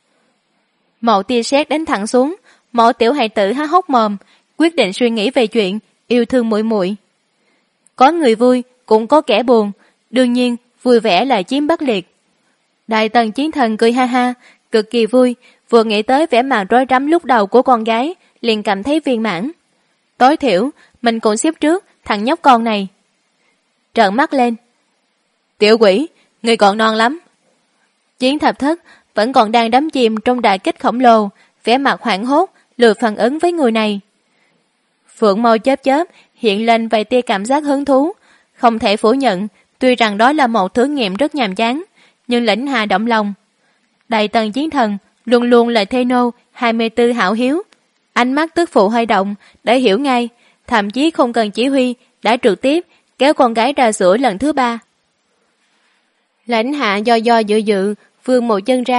Một tia sét đánh thẳng xuống, Mộ tiểu hài tử há hốc mồm, quyết định suy nghĩ về chuyện yêu thương muội muội. Có người vui cũng có kẻ buồn, đương nhiên vui vẻ là Chiến Bắc Liệt. Đại Tần Chiến Thần cười ha ha, cực kỳ vui, vừa nghĩ tới vẻ mặt rối rắm lúc đầu của con gái, liền cảm thấy viên mãn. Tối thiểu mình cũng xếp trước thằng nhóc con này. Trợn mắt lên. Tiểu quỷ, ngươi còn non lắm. Chiến Thập Thất vẫn còn đang đắm chìm trong đại kích khổng lồ, vẻ mặt hoảng hốt, lười phản ứng với người này. Phượng Mâu chớp chớp hiện lên vài tia cảm giác hứng thú. Không thể phủ nhận, tuy rằng đó là một thử nghiệm rất nhàm chán, nhưng Lãnh Hà động lòng. Đại Tần Chiến Thần luôn luôn là thê nô 24 hảo hiếu. Ánh mắt tức phụ hơi động để hiểu ngay, thậm chí không cần chỉ huy đã trực tiếp kéo con gái ra sữa lần thứ 3. Lãnh Hạ do dự vươn một chân ra,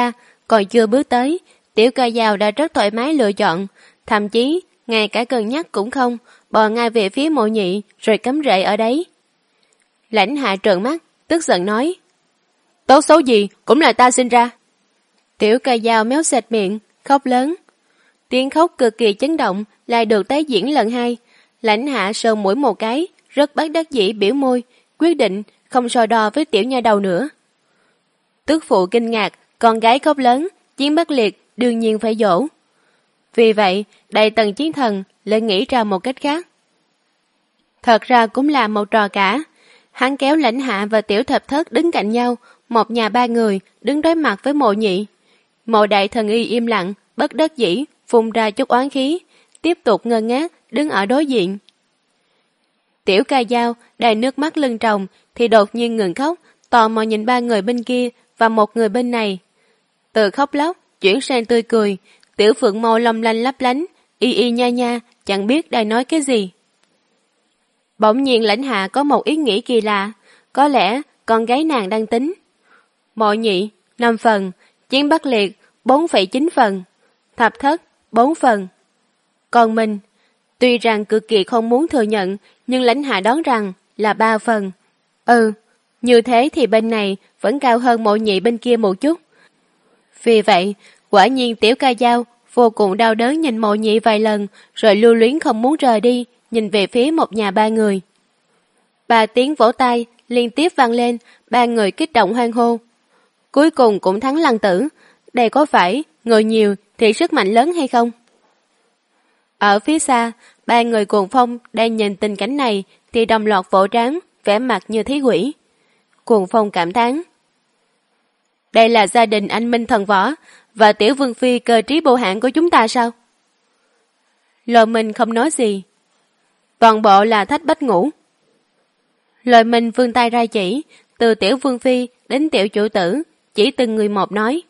còn chưa bước tới, Tiểu Ca Dao đã rất thoải mái lựa chọn, thậm chí ngay cả cân nhắc cũng không, bò ngay về phía Mộ Nhị rồi cắm rễ ở đấy. Lãnh Hạ trợn mắt, tức giận nói: tốt xấu gì cũng là ta sinh ra. Tiểu Ca Dao méo sệt miệng, khóc lớn. Tiếng khóc cực kỳ chấn động lại được tái diễn lần hai. Lãnh Hạ sờn mũi một cái, rất bất đắc dĩ biểu môi, quyết định không so đo với tiểu nha đầu nữa. Tức phụ kinh ngạc, con gái khóc lớn, Chiến Bắc Liệt đương nhiên phải dỗ. Vì vậy, Đại Tần Chiến Thần lại nghĩ ra một cách khác. Thật ra cũng là một trò cả. Hắn kéo Lãnh Hạ và Tiểu Thập Thất đứng cạnh nhau, một nhà ba người đứng đối mặt với Mộ Nhị. Mộ Đại Thần Y im lặng, bất đắc dĩ, phun ra chút oán khí, tiếp tục ngơ ngác đứng ở đối diện. Tiểu Ca Dao đầy nước mắt lưng tròng thì đột nhiên ngừng khóc, tò mò nhìn ba người bên kia và một người bên này. Từ khóc lóc chuyển sang tươi cười, Tiểu Phượng môi long lanh lấp lánh, y y nha nha, chẳng biết đang nói cái gì. Bỗng nhiên Lãnh Hạ có một ý nghĩ kỳ lạ, có lẽ con gái nàng đang tính. Mộ Nhị 5 phần, Chiến Bắc Liệt 4,9 phần, Thập Thất 4 phần. Còn mình, tuy rằng cực kỳ không muốn thừa nhận, nhưng Lãnh Hạ đoán rằng là 3 phần. Như thế thì bên này vẫn cao hơn Mộ Nhị bên kia một chút. Vì vậy, quả nhiên Tiểu Ca Dao vô cùng đau đớn nhìn Mộ Nhị vài lần, rồi lưu luyến không muốn rời đi, nhìn về phía một nhà ba người. 3 tiếng vỗ tay liên tiếp vang lên, ba người kích động hoan hô. Cuối cùng cũng thắng Lăng Tử, đây có phải người nhiều thì sức mạnh lớn hay không? Ở phía xa, ba người Cuồng Phong đang nhìn tình cảnh này thì đồng loạt vỗ trán, vẻ mặt như thí quỷ. Cuồng Phong cảm thán: đây là gia đình anh Minh Thần Võ và Tiểu Vương Phi cơ trí bộ hạng của chúng ta sao? Lôi Minh không nói gì. Toàn bộ là Thách Bách Ngũ. Lôi Minh vươn tay ra chỉ, từ Tiểu Vương Phi đến Tiểu Chủ Tử, chỉ từng người một nói: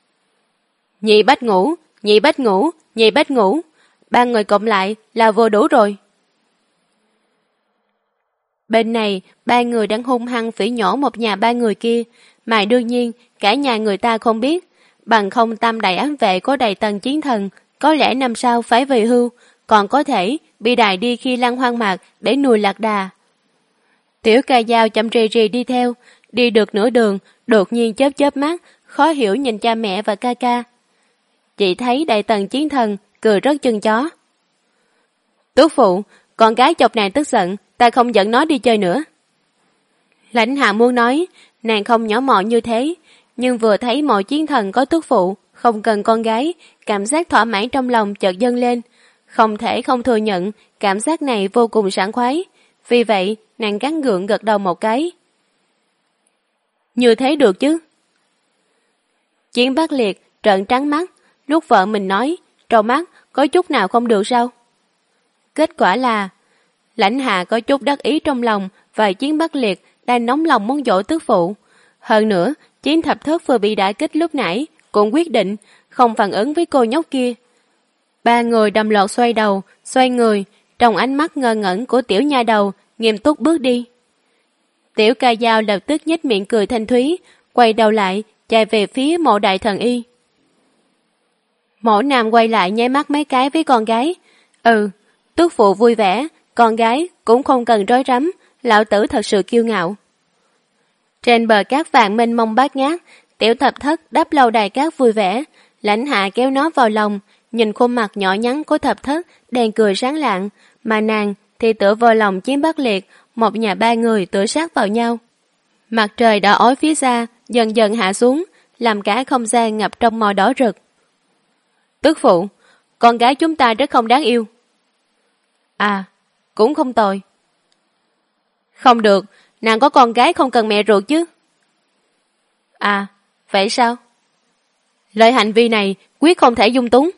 Nhị Bách Ngũ, Nhị Bách Ngũ, Nhị Bách Ngũ, 3 người cộng lại là vừa đủ rồi. Bên này, 3 người đang hung hăng phỉ nhổ một nhà 3 người kia, mà đương nhiên cả nhà người ta không biết, bằng không tam đại ám vệ có Đại Tần Chiến Thần, có lẽ năm sau phải về hưu, còn có thể bị đài đi khi lăng hoang mạc để nuôi lạc đà. Tiểu Ca Dao chậm rì rì đi theo, đi được nửa đường, đột nhiên chớp chớp mắt, khó hiểu nhìn cha mẹ và ca ca. Chị thấy Đại Tần Chiến Thần cười rất chân chó. Tước phụ, con gái chọc nàng tức giận, ta không dẫn nó đi chơi nữa. Lãnh Hạ muốn nói, nàng không nhỏ mọn như thế, nhưng vừa thấy Mộ Chiến Thần có tước phụ, không cần con gái, cảm giác thỏa mãn trong lòng chợt dâng lên. Không thể không thừa nhận, cảm giác này vô cùng sảng khoái. Vì vậy, nàng gắng gượng gật đầu một cái. Như thế được chứ? Chiến Bắc Liệt trợn trắng mắt, lúc vợ mình nói, trong mắt có chút nào không được sao? Kết quả là, Lãnh Hạ có chút đắc ý trong lòng và Chiến Bắc Liệt đang nóng lòng muốn dỗ tước phụ. Hơn nữa, Chiến Thập Thất vừa bị đả kích lúc nãy cũng quyết định không phản ứng với cô nhóc kia. 3 người đồng loạt xoay đầu, xoay người, trong ánh mắt ngơ ngẩn của tiểu nha đầu, nghiêm túc bước đi. Tiểu Ca Dao lập tức nhếch miệng cười thanh thúy, quay đầu lại, chạy về phía Mộ Đại Thần Y. Mộ Nam quay lại nháy mắt mấy cái với con gái. Tước phụ vui vẻ, con gái cũng không cần rối rắm, lão tử thật sự kiêu ngạo. Trên bờ cát vàng mênh mông bát ngát, Tiểu Thập Thất đắp lâu đài cát vui vẻ, Lãnh Hạ kéo nó vào lòng, nhìn khuôn mặt nhỏ nhắn của Thập Thất đang cười sáng lạng, mà nàng thì tựa vào lòng Chiến Bắc Liệt, một nhà 3 người tựa sát vào nhau. Mặt trời đỏ ói phía xa dần dần hạ xuống, làm cả không gian ngập trong màu đỏ rực. Tước phụ, con gái chúng ta rất không đáng yêu. Cũng không tồi. Không được, nàng có con gái không cần mẹ ruột chứ. Vậy sao? Loại hành vi này quyết không thể dung túng.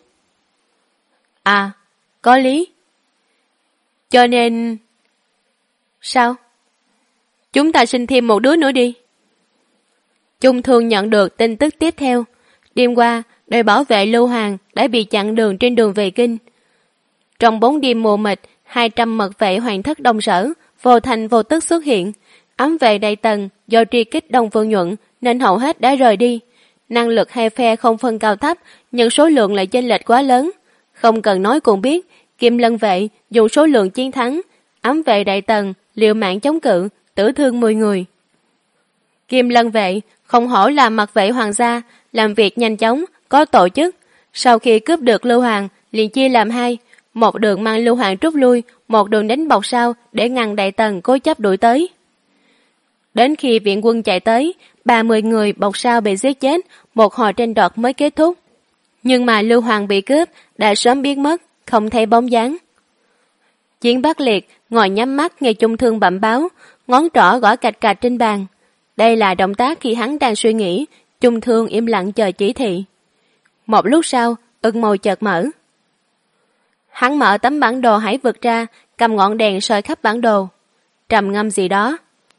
Có lý. Cho nên... Sao? Chúng ta sinh thêm một đứa nữa đi. Chung Thương nhận được tin tức tiếp theo. Đêm qua, đội bảo vệ Lưu Hoàng đã bị chặn đường trên đường về kinh. Trong 4 đêm mùa mịt, 200 mật vệ Hoàng thất Đông Sở vô thành vô tức xuất hiện. Ám vệ Đại Tần do truy kích Đông Phương Nhuận nên hầu hết đã rời đi. năng lực hai phe không phân cao thấp, nhưng số lượng lại chênh lệch quá lớn. Không cần nói cũng biết, Kim Lân vệ dùng số lượng chiến thắng, ám vệ Đại Tần liều mạng chống cự, tử thương 10 người. Kim Lân vệ không hổ là mặt vệ hoàng gia, làm việc nhanh chóng, có tổ chức. Sau khi cướp được Lưu Hoàng, liền chia làm hai, một đường mang Lưu Hoàng rút lui, một đường đánh bọc sau để ngăn Đại Tần cố chấp đuổi tới. Đến khi viện quân chạy tới, 30 người bọc sau bị giết chết, một hồi tranh đoạt mới kết thúc. Nhưng mà Lưu Hoàng bị cướp đã sớm biến mất, không thấy bóng dáng. Chiến Bắc Liệt ngồi nhắm mắt nghe Chung Thương bẩm báo, ngón trỏ gõ cạch cạch trên bàn. Đây là động tác khi hắn đang suy nghĩ, Chung Thương im lặng chờ chỉ thị. Một lúc sau, ưng môi chợt mở. Hắn mở tấm bản đồ hải vực ra, cầm ngọn đèn soi khắp bản đồ. Trầm ngâm gì đó.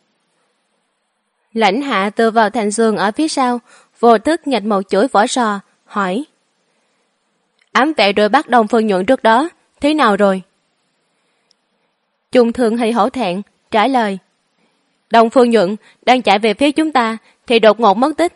Lãnh Hạ tựa vào thành giường ở phía sau, vô thức nghịch một chuỗi vỏ sò, hỏi. Ám vệ đội bắt Đông Phương Nhuận trước đó, thế nào rồi? Chung Thương hơi hổ thẹn, trả lời. Đông Phương Nhuận đang chạy về phía chúng ta, thì đột ngột mất tích.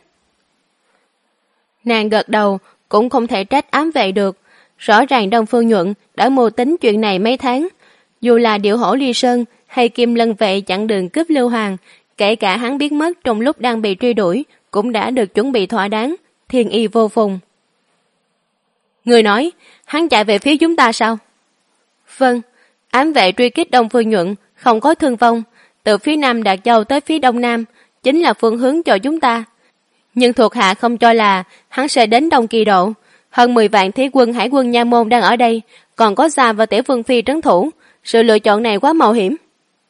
Nàng gật đầu, cũng không thể trách ám vệ được. Rõ ràng Đông Phương Nhuận đã mưu tính chuyện này mấy tháng. Dù là Điệu Hổ Ly Sơn hay Kim Lân vệ chặn đường cướp Lưu Hoàng, kể cả hắn biến mất trong lúc đang bị truy đuổi, cũng đã được chuẩn bị thỏa đáng, thiên y vô phùng. Người nói, hắn chạy về phía chúng ta sao? Vâng, ám vệ truy kích Đông Phương Nhuận, không có thương vong, từ phía Nam Đạt Châu tới phía Đông Nam, chính là phương hướng cho chúng ta. Nhưng thuộc hạ không cho là hắn sẽ đến Đông Kỳ Độ. Hơn 10 vạn thí quân hải quân Nha Môn đang ở đây, còn có Gia và Tiểu Vương Phi trấn thủ. Sự lựa chọn này quá mạo hiểm.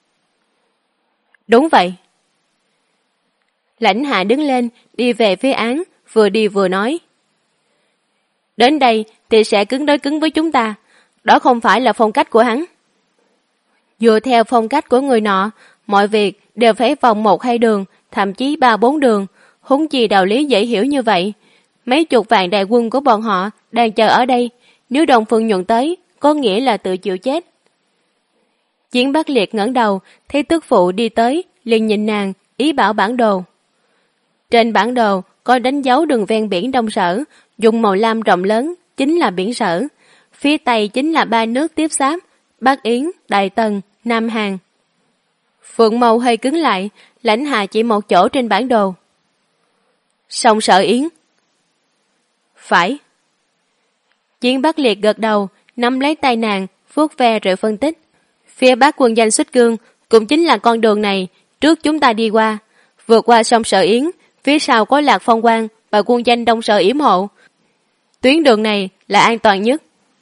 Đúng vậy. Lãnh Hạ đứng lên, đi về phía án, vừa đi vừa nói. Đến đây thì sẽ cứng đối cứng với chúng ta. Đó không phải là phong cách của hắn. Dựa theo phong cách của người nọ, mọi việc đều phải vòng 1-2 đường, thậm chí 3-4 đường. Huống chi đạo lý dễ hiểu như vậy. Mấy chục vạn đại quân của bọn họ đang chờ ở đây. Nếu Đông Phương Nhuận tới, có nghĩa là tự chịu chết. Chiến Bắc Liệt ngẩng đầu, thấy tức phụ đi tới, liền nhìn nàng, ý bảo bản đồ. Trên bản đồ có đánh dấu đường ven biển Đông Sở, dùng màu lam rộng lớn, chính là biển Sở. Phía Tây chính là 3 nước tiếp giáp, Bắc Yến, Đại Tần, Nam Hàn. Phượng mâu hơi cứng lại, Lãnh Hạ chỉ một chỗ trên bản đồ. Sông Sở Yến. Phải. Chiến Bắc Liệt gật đầu, nắm lấy tay nàng, vuốt ve rồi phân tích. Phía Bắc quân danh Xích Cương cũng chính là con đường này, trước chúng ta đi qua. Vượt qua sông Sở Yến, phía sau có Lạc Phong Quang và quân danh Đông Sở yểm hộ. Tuyến đường này là an toàn nhất.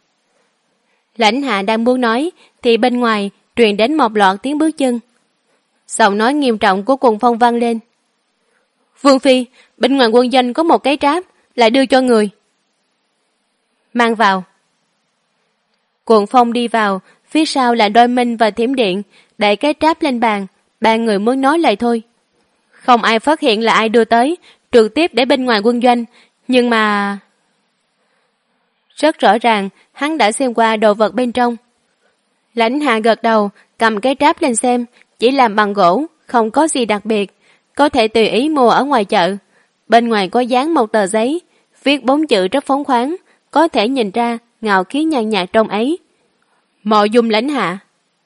Lãnh Hạ đang muốn nói, thì bên ngoài truyền đến một loạt tiếng bước chân. Giọng nói nghiêm trọng của Quần Phong vang lên. Vương Phi, bên ngoài quân danh có một cái tráp, lại đưa cho người. Mang vào. Quần Phong đi vào, phía sau là Đôi Minh và Thiểm Điện, đẩy cái tráp lên bàn, 3 người muốn nói lại thôi. Không ai phát hiện là ai đưa tới, trực tiếp để bên ngoài quân doanh, nhưng mà... Rất rõ ràng, hắn đã xem qua đồ vật bên trong. Lãnh Hạ gật đầu, cầm cái tráp lên xem, chỉ làm bằng gỗ, không có gì đặc biệt, có thể tùy ý mua ở ngoài chợ. Bên ngoài có dán một tờ giấy, viết 4 chữ rất phóng khoáng, có thể nhìn ra ngạo khí nhàn nhạt trong ấy. Mộ Dung Lãnh Hạ.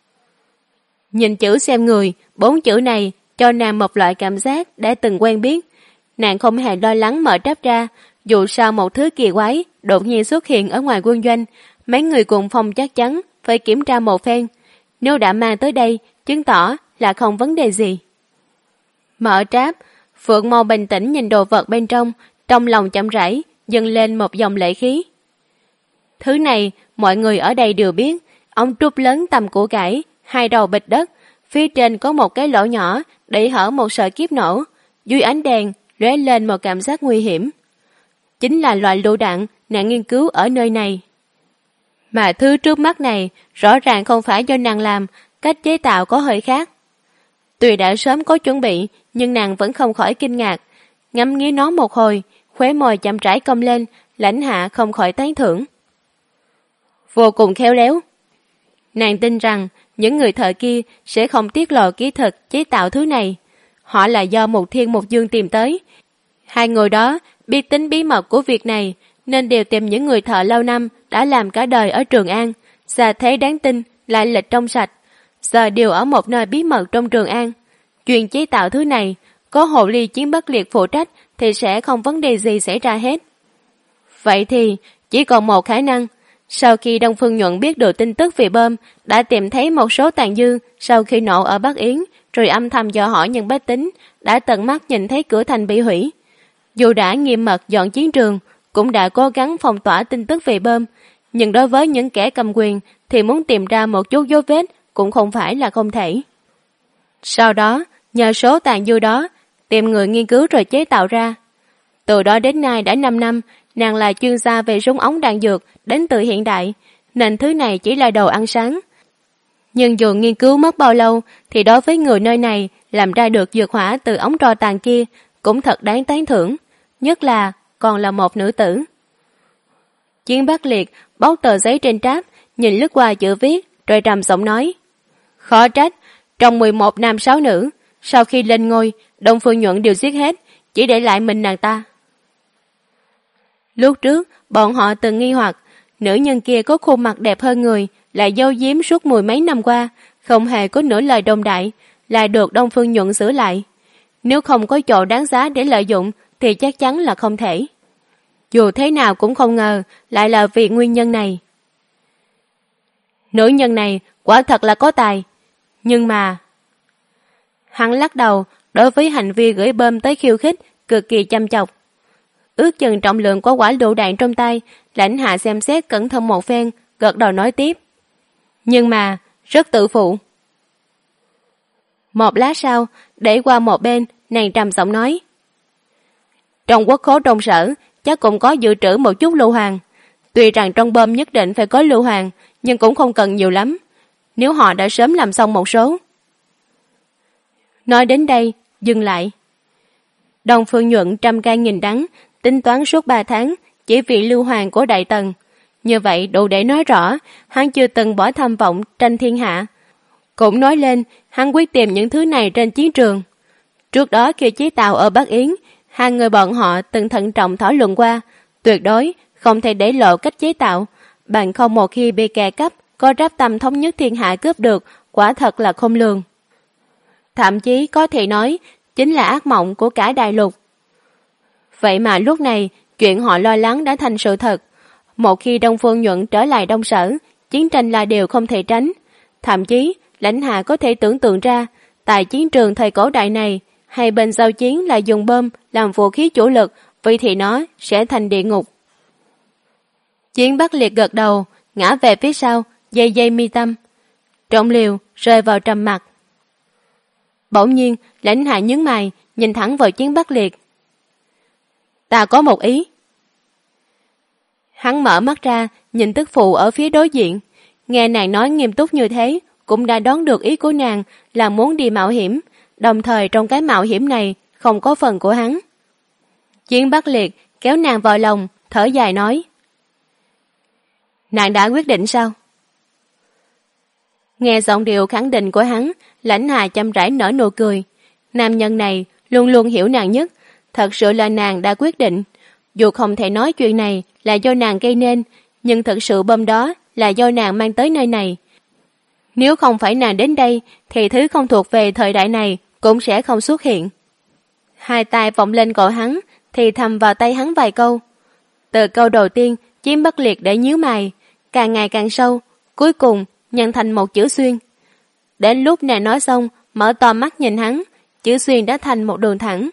Nhìn chữ xem người, 4 chữ này cho nàng một loại cảm giác đã từng quen biết. Nàng không hề lo lắng mở tráp ra, dù sao một thứ kỳ quái đột nhiên xuất hiện ở ngoài quân doanh, mấy người cùng Phong chắc chắn phải kiểm tra một phen. Nếu đã mang tới đây, chứng tỏ là không vấn đề gì. Mở tráp, Phượng Mâu bình tĩnh nhìn đồ vật bên trong lòng chậm rãi dâng lên một dòng lệ khí. Thứ này mọi người ở đây đều biết, ống trúc lớn tầm củ cải, 2 đầu bịch đất, phía trên có một cái lỗ nhỏ để hở một sợi kiếp nổ, dưới ánh đèn lóe lên một cảm giác nguy hiểm. Chính là loại lựu đạn nàng nghiên cứu ở nơi này. Mà thứ trước mắt này rõ ràng không phải do nàng làm, cách chế tạo có hơi khác. Tuy đã sớm có chuẩn bị, nhưng nàng vẫn không khỏi kinh ngạc. Ngắm nghía nó một hồi, khóe môi chậm rãi cong lên, Lãnh Hạ không khỏi tán thưởng. Vô cùng khéo léo. Nàng tin rằng những người thợ kia sẽ không tiết lộ kỹ thuật chế tạo thứ này. Họ là do một thiên một dương tìm tới. 2 người đó biết tính bí mật của việc này nên đều tìm những người thợ lâu năm đã làm cả đời ở Trường An, gia thế đáng tin, lại lịch trong sạch, giờ đều ở một nơi bí mật trong Trường An. Chuyện chế tạo thứ này, có Hồ Ly Chiến Bắc Liệt phụ trách thì sẽ không vấn đề gì xảy ra hết. Vậy thì chỉ còn một khả năng, sau khi Đông Phương Nhuận biết được tin tức về bom, đã tìm thấy một số tàn dư sau khi nổ ở Bắc Yến, rồi âm thầm dò hỏi những bách tính, đã tận mắt nhìn thấy cửa thành bị hủy. Dù đã nghiêm mật dọn chiến trường, cũng đã cố gắng phong tỏa tin tức về bom, nhưng đối với những kẻ cầm quyền thì muốn tìm ra một chút dấu vết cũng không phải là không thể. Sau đó, nhờ số tàn dư đó, tìm người nghiên cứu rồi chế tạo ra. Từ đó đến nay đã 5 năm, nàng là chuyên gia về súng ống đạn dược đến từ hiện đại, nên thứ này chỉ là đồ ăn sáng. Nhưng dù nghiên cứu mất bao lâu, thì đối với người nơi này làm ra được dược hỏa từ ống tro tàn kia cũng thật đáng tán thưởng, nhất là còn là một nữ tử. Chiến Bắc Liệt bóc tờ giấy trên tráp, nhìn lướt qua chữ viết, rồi trầm giọng nói: Khó trách, trong 11 nam 6 nữ, sau khi lên ngôi, Đông Phương Nhuận đều giết hết, chỉ để lại mình nàng ta. Lúc trước, bọn họ từng nghi hoặc, nữ nhân kia có khuôn mặt đẹp hơn người, lại giấu giếm suốt mười mấy năm qua, không hề có nửa lời đồn đại, lại được Đông Phương Nhuận sửa lại. Nếu không có chỗ đáng giá để lợi dụng, thì chắc chắn là không thể. Dù thế nào cũng không ngờ, lại là vì nguyên nhân này. Nữ nhân này quả thật là có tài, nhưng mà... Hắn lắc đầu, đối với hành vi gửi bom tới khiêu khích, cực kỳ chăm chọc. Ước chừng trọng lượng của quả lựu đạn trong tay, Lãnh Hạ xem xét cẩn thận một phen, gật đầu nói tiếp. Nhưng mà, rất tự phụ. Một lát sau, để qua một bên, nàng trầm giọng nói. Trong quốc khố trong sở, chắc cũng có dự trữ một chút lưu hoàng. Tuy rằng trong bom nhất định phải có lưu hoàng, nhưng cũng không cần nhiều lắm. Nếu họ đã sớm làm xong một số. Nói đến đây, dừng lại. Đông Phương Nhuận trăm gan nghìn đắng, tính toán suốt 3 tháng, chỉ vì lưu hoàng của Đại Tần. Như vậy đủ để nói rõ, hắn chưa từng bỏ tham vọng tranh thiên hạ. Cũng nói lên, hắn quyết tìm những thứ này trên chiến trường. Trước đó khi chế tạo ở Bắc Yến, hai người bọn họ từng thận trọng thảo luận qua, tuyệt đối không thể để lộ cách chế tạo, bằng không một khi bị kẻ cắp có ráp tâm thống nhất thiên hạ cướp được, quả thật là không lường. Thậm chí có thể nói, chính là ác mộng của cả đại lục. Vậy mà lúc này, chuyện họ lo lắng đã thành sự thật. Một khi Đông Phương Nhuận trở lại Đông Sở, chiến tranh là điều không thể tránh. Thậm chí, Lãnh Hạ có thể tưởng tượng ra, tại chiến trường thời cổ đại này, hai bên giao chiến là dùng bom làm vũ khí chủ lực, vậy thì nó sẽ thành địa ngục. Chiến Bắc Liệt gật đầu, ngã về phía sau, dây dây mi tâm. Trọng liều rơi vào trầm mặc. Bỗng nhiên, Lãnh Hạ nhướng mày, nhìn thẳng vào Chiến Bắc Liệt. Ta có một ý. Hắn mở mắt ra, nhìn tức phụ ở phía đối diện. Nghe nàng nói nghiêm túc như thế, cũng đã đoán được ý của nàng là muốn đi mạo hiểm, đồng thời trong cái mạo hiểm này không có phần của hắn. Chiến Bắc Liệt kéo nàng vào lòng, thở dài nói. Nàng đã quyết định sao? Nghe giọng điệu khẳng định của hắn, Lãnh Hà chăm rãi nở nụ cười. Nam nhân này luôn luôn hiểu nàng nhất, thật sự là nàng đã quyết định. Dù không thể nói chuyện này là do nàng gây nên, nhưng thật sự bom đó là do nàng mang tới nơi này. Nếu không phải nàng đến đây, thì thứ không thuộc về thời đại này cũng sẽ không xuất hiện. Hai tay vọng lên cổ hắn, thì thầm vào tay hắn vài câu. Từ câu đầu tiên, Chiến Bắc Liệt để nhíu mày, càng ngày càng sâu, cuối cùng nhận thành một chữ xuyên. Đến lúc nàng nói xong, mở to mắt nhìn hắn, chữ xuyên đã thành một đường thẳng.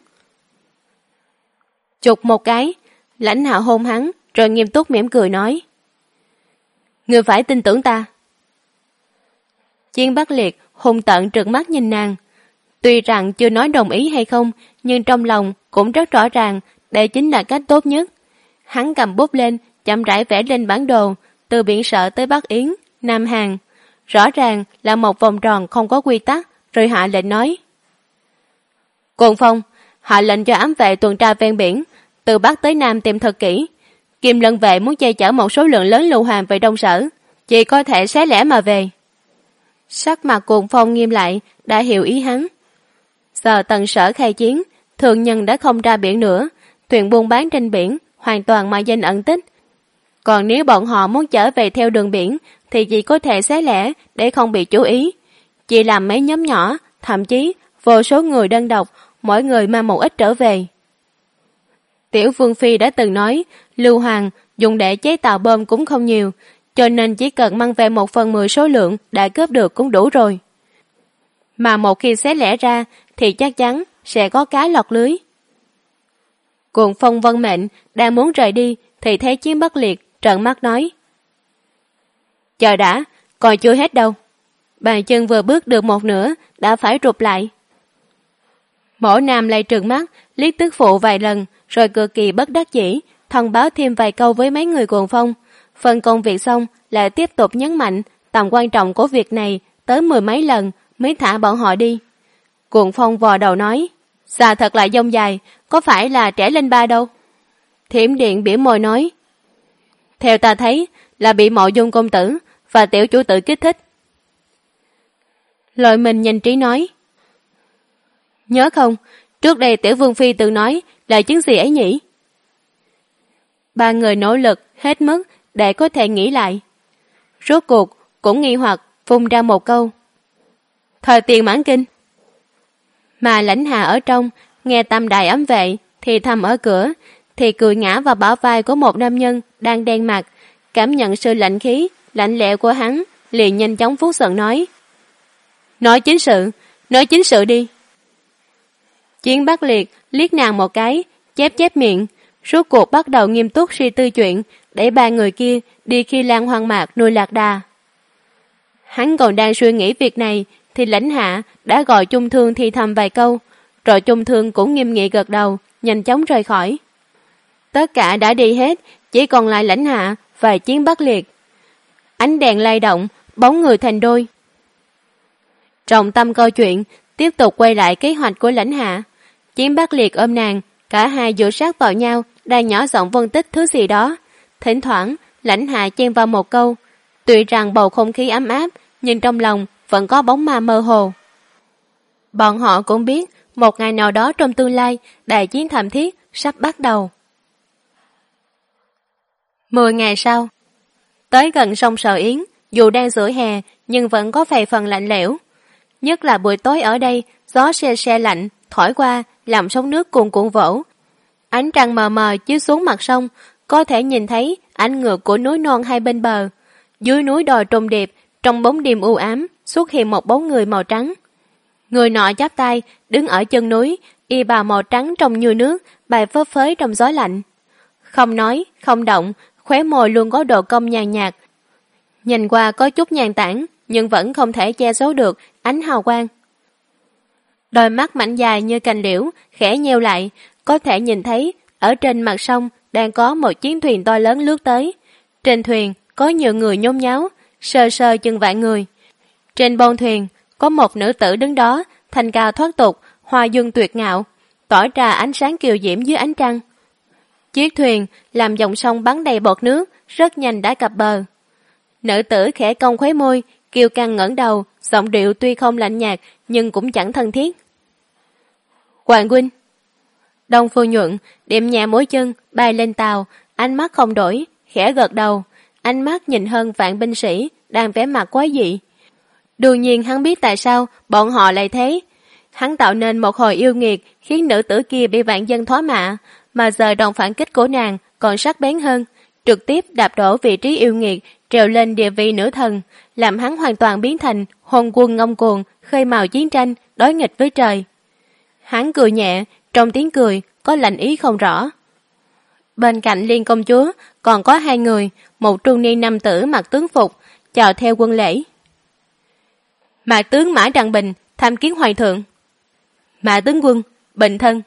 Chụp một cái, Lãnh Hạ hôn hắn, rồi nghiêm túc mỉm cười nói. Ngươi phải tin tưởng ta. Chiến Bắc Liệt hung tợn trừng mắt nhìn nàng. Tuy rằng chưa nói đồng ý hay không, nhưng trong lòng cũng rất rõ ràng, đây chính là cách tốt nhất. Hắn cầm bút lên, chậm rãi vẽ lên bản đồ, từ Biển Sở tới Bắc Yến, Nam Hàn. Rõ ràng là một vòng tròn không có quy tắc, rồi hạ lệnh nói. Cồn Phong, hạ lệnh cho ám vệ tuần tra ven biển, từ Bắc tới Nam tìm thật kỹ. Kim Lân vệ muốn che chở một số lượng lớn lưu hoàng về Đông Sở, chỉ có thể xé lẻ mà về. Sắc mặt Cồn Phong nghiêm lại, đã hiểu ý hắn. Giờ Tần Sở khai chiến, thường nhân đã không ra biển nữa, thuyền buôn bán trên biển hoàn toàn mạo danh ẩn tích. Còn nếu bọn họ muốn trở về theo đường biển thì chỉ có thể xé lẻ để không bị chú ý. Chỉ làm mấy nhóm nhỏ, thậm chí vô số người đơn độc, mỗi người mang một ít trở về. Tiểu Vương Phi đã từng nói, Lưu Hoàng dùng để chế tạo bom cũng không nhiều, cho nên chỉ cần mang về 1/10 số lượng đã cướp được cũng đủ rồi. Mà một khi xé lẻ ra thì chắc chắn sẽ có cá lọt lưới. Cuồng Phong vân mệnh đang muốn rời đi thì thấy Chiến Bất Liệt trợn mắt nói: Chờ đã, còn chưa hết đâu. Bàn chân vừa bước được một nửa đã phải rụt lại. Mổ Nam lại trừng mắt liếc tức phụ vài lần rồi cực kỳ bất đắc dĩ thông báo thêm vài câu với mấy người Cuồng Phong. Phần công việc xong lại tiếp tục nhấn mạnh tầm quan trọng của việc này tới 10 mấy lần mới thả bọn họ đi. Cuồng Phong vò đầu nói: Dạ thật là dông dài, có phải là trẻ lên ba đâu? Thiểm Điện bĩu môi nói: Theo ta thấy là bị Mộ Dung công tử và tiểu chủ tử kích thích. Lôi Minh nhanh trí nói: Nhớ không, trước đây Tiểu Vương Phi từng nói là chứng gì ấy nhỉ? Ba người nỗ lực hết mức để có thể nghĩ lại. Rốt cuộc cũng nghi hoặc phun ra một câu: Thời tiền mãn kinh. Mà Lãnh Hà ở trong nghe Tam Đại ám vệ thì thầm ở cửa thì cười ngã vào bả vai của một nam nhân đang đen mặt, cảm nhận sự lạnh khí lạnh lẽo của hắn, liền nhanh chóng phút giận nói: Nói chính sự đi. Chiến Bất Liệt liếc nàng một cái, chép miệng, rốt cuộc bắt đầu nghiêm túc suy tư chuyện để ba người kia đi khi Lan hoang mạc nuôi lạc đà. Hắn còn đang suy nghĩ việc này thì Lãnh Hạ đã gọi Chung Thương thì thầm vài câu, rồi Chung Thương cũng nghiêm nghị gật đầu, nhanh chóng rời khỏi. Tất cả đã đi hết, chỉ còn lại Lãnh Hạ và Chiến Bất Liệt. Ánh đèn lay động, bóng người thành đôi. Trọng tâm câu chuyện tiếp tục quay lại kế hoạch của Lãnh Hạ. Chiến Bất Liệt ôm nàng, cả hai dựa sát vào nhau, đang nhỏ giọng phân tích thứ gì đó. Thỉnh thoảng Lãnh Hạ chen vào một câu, tuy rằng bầu không khí ấm áp, nhưng trong lòng vẫn có bóng ma mơ hồ. Bọn họ cũng biết một ngày nào đó trong tương lai đại chiến thảm thiết sắp bắt đầu. 10 ngày sau, tới gần sông Sở Yến, dù đang giữa hè nhưng vẫn có vài phần lạnh lẽo. Nhất là buổi tối ở đây, gió se se lạnh thổi qua làm sóng nước cuồn cuộn vỗ. Ánh trăng mờ mờ chiếu xuống mặt sông, có thể nhìn thấy ảnh ngược của núi non hai bên bờ. Dưới núi đồi trùng điệp, trong bóng đêm u ám xuất hiện một bóng người màu trắng. Người nọ chắp tay đứng ở chân núi, y bào màu trắng trong như nước bay phấp phới trong gió lạnh. Không nói không động, khóe môi luôn có độ cong nhàn nhạt, nhìn qua có chút nhàn tản nhưng vẫn không thể che giấu được ánh hào quang. Đôi mắt mảnh dài như cành liễu khẽ nheo lại, có thể nhìn thấy ở trên mặt sông đang có một chiến thuyền to lớn lướt tới. Trên thuyền có nhiều người nhốn nháo, sơ sơ chừng vạn người. Trên bông thuyền có một nữ tử đứng đó, thanh cao thoát tục, hoa dương tuyệt ngạo, tỏa ra ánh sáng kiều diễm dưới ánh trăng. Chiếc thuyền làm dòng sông bắn đầy bọt nước, rất nhanh đã cập bờ. Nữ tử khẽ cong khóe môi, kiêu căng ngẩng đầu, giọng điệu tuy không lạnh nhạt nhưng cũng chẳng thân thiết. Hoàng huynh. Đông Phương Nhuận điểm nhẹ mũi chân bay lên tàu, ánh mắt không đổi, khẽ gật đầu, ánh mắt nhìn hơn vạn binh sĩ đang vẻ mặt quái dị. Đương nhiên hắn biết tại sao bọn họ lại thế. Hắn tạo nên một hồi yêu nghiệt khiến nữ tử kia bị vạn dân thoá mạ, mà giờ đòn phản kích của nàng còn sắc bén hơn, trực tiếp đạp đổ vị trí yêu nghiệt, trèo lên địa vị nữ thần, làm hắn hoàn toàn biến thành hôn quân ngông cuồng, khơi mào chiến tranh, đối nghịch với trời. Hắn cười nhẹ, trong tiếng cười có lạnh ý không rõ. Bên cạnh Liên công chúa còn có hai người, một trung niên nam tử mặc tướng phục, chào theo quân lễ. Mạc tướng Mã Đăng Bình tham kiến hoàng thượng. Mã tướng quân, bình thân.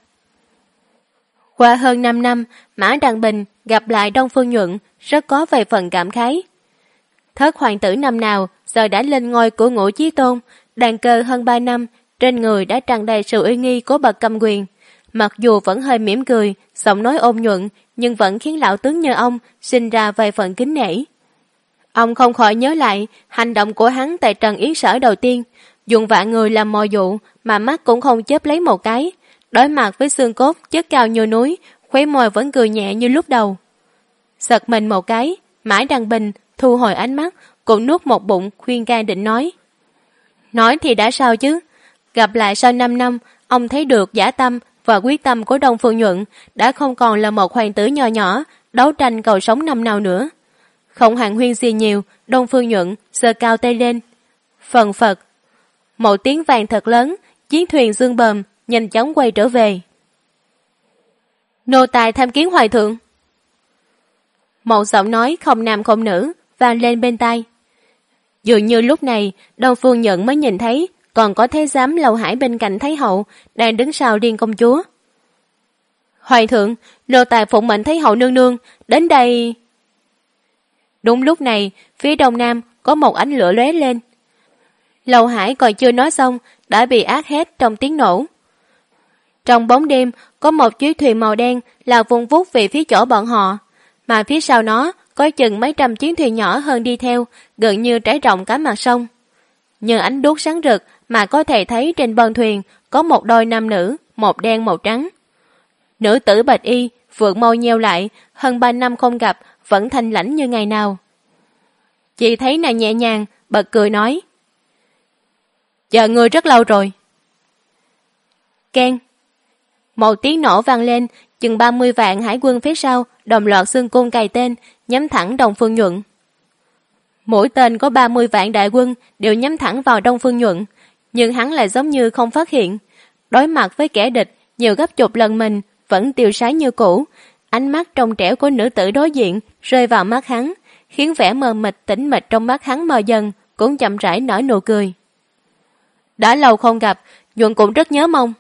Qua hơn 5 năm, Mã Đăng Bình gặp lại Đông Phương Nhuận, rất có vài phần cảm khái. Thất hoàng tử năm nào giờ đã lên ngôi của Ngũ Chí Tôn, đàn cơ hơn 3 năm, trên người đã tràn đầy sự uy nghi của bậc cầm quyền. Mặc dù vẫn hơi mỉm cười, giọng nói ôn nhuận, nhưng vẫn khiến lão tướng như ông sinh ra vài phần kính nể. Ông không khỏi nhớ lại hành động của hắn tại Trần Yến Sở đầu tiên, dùng vạn người làm mồi dụ mà mắt cũng không chớp lấy một cái, đối mặt với xương cốt chất cao như núi, khóe môi vẫn cười nhẹ như lúc đầu. Giật mình một cái, Mãi Đăng Bình thu hồi ánh mắt, cũng nuốt một bụng khuyên can định nói. Nói thì đã sao chứ, gặp lại sau 5 năm, ông thấy được dã tâm và quyết tâm của Đông Phương Nhuận đã không còn là một hoàng tử nho nhỏ, đấu tranh cầu sống năm nào nữa. Không hàn huyên gì nhiều, Đông Phương Nhuận giơ cao tay lên. Phần phật. Một tiếng vang thật lớn, chiến thuyền dương bờm nhanh chóng quay trở về. Nô tài tham kiến hoàng thượng. Một giọng nói không nam không nữ vang lên bên tai. Dường như lúc này Đông Phương Nhuận mới nhìn thấy còn có thái giám Lâu Hải bên cạnh Thái hậu đang đứng sau Liên công chúa. Hoàng thượng, nô tài phụng mệnh Thái hậu nương nương đến đây. Đúng lúc này, phía đông nam có một ánh lửa lóe lên. Lâu Hải còn chưa nói xong đã bị át hết trong tiếng nổ. Trong bóng đêm có một chiếc thuyền màu đen lao vung vút về phía chỗ bọn họ, mà phía sau nó có chừng mấy trăm chiến thuyền nhỏ hơn đi theo, gần như trải rộng cả mặt sông. Nhờ ánh đuốc sáng rực mà có thể thấy trên bong thuyền có một đôi nam nữ, một đen một trắng. Nữ tử bạch y vượng môi nheo lại, hơn 3 năm không gặp vẫn thanh lãnh như ngày nào. Chị thấy nàng nhẹ nhàng bật cười nói. Chờ ngươi rất lâu rồi. Keng. Một tiếng nổ vang lên, chừng 30 vạn hải quân phía sau đồng loạt xương cung cày tên nhắm thẳng Đông Phương Nhuận. Mỗi tên có 30 vạn đại quân đều nhắm thẳng vào Đông Phương Nhuận, nhưng hắn lại giống như không phát hiện. Đối mặt với kẻ địch nhiều gấp chục lần mình vẫn tiêu sái như cũ. Ánh mắt trong trẻo của nữ tử đối diện rơi vào mắt hắn, khiến vẻ mờ mịt tĩnh mịch trong mắt hắn mờ dần, cũng chậm rãi nở nụ cười. Đã lâu không gặp, Nhuận cũng rất nhớ mong.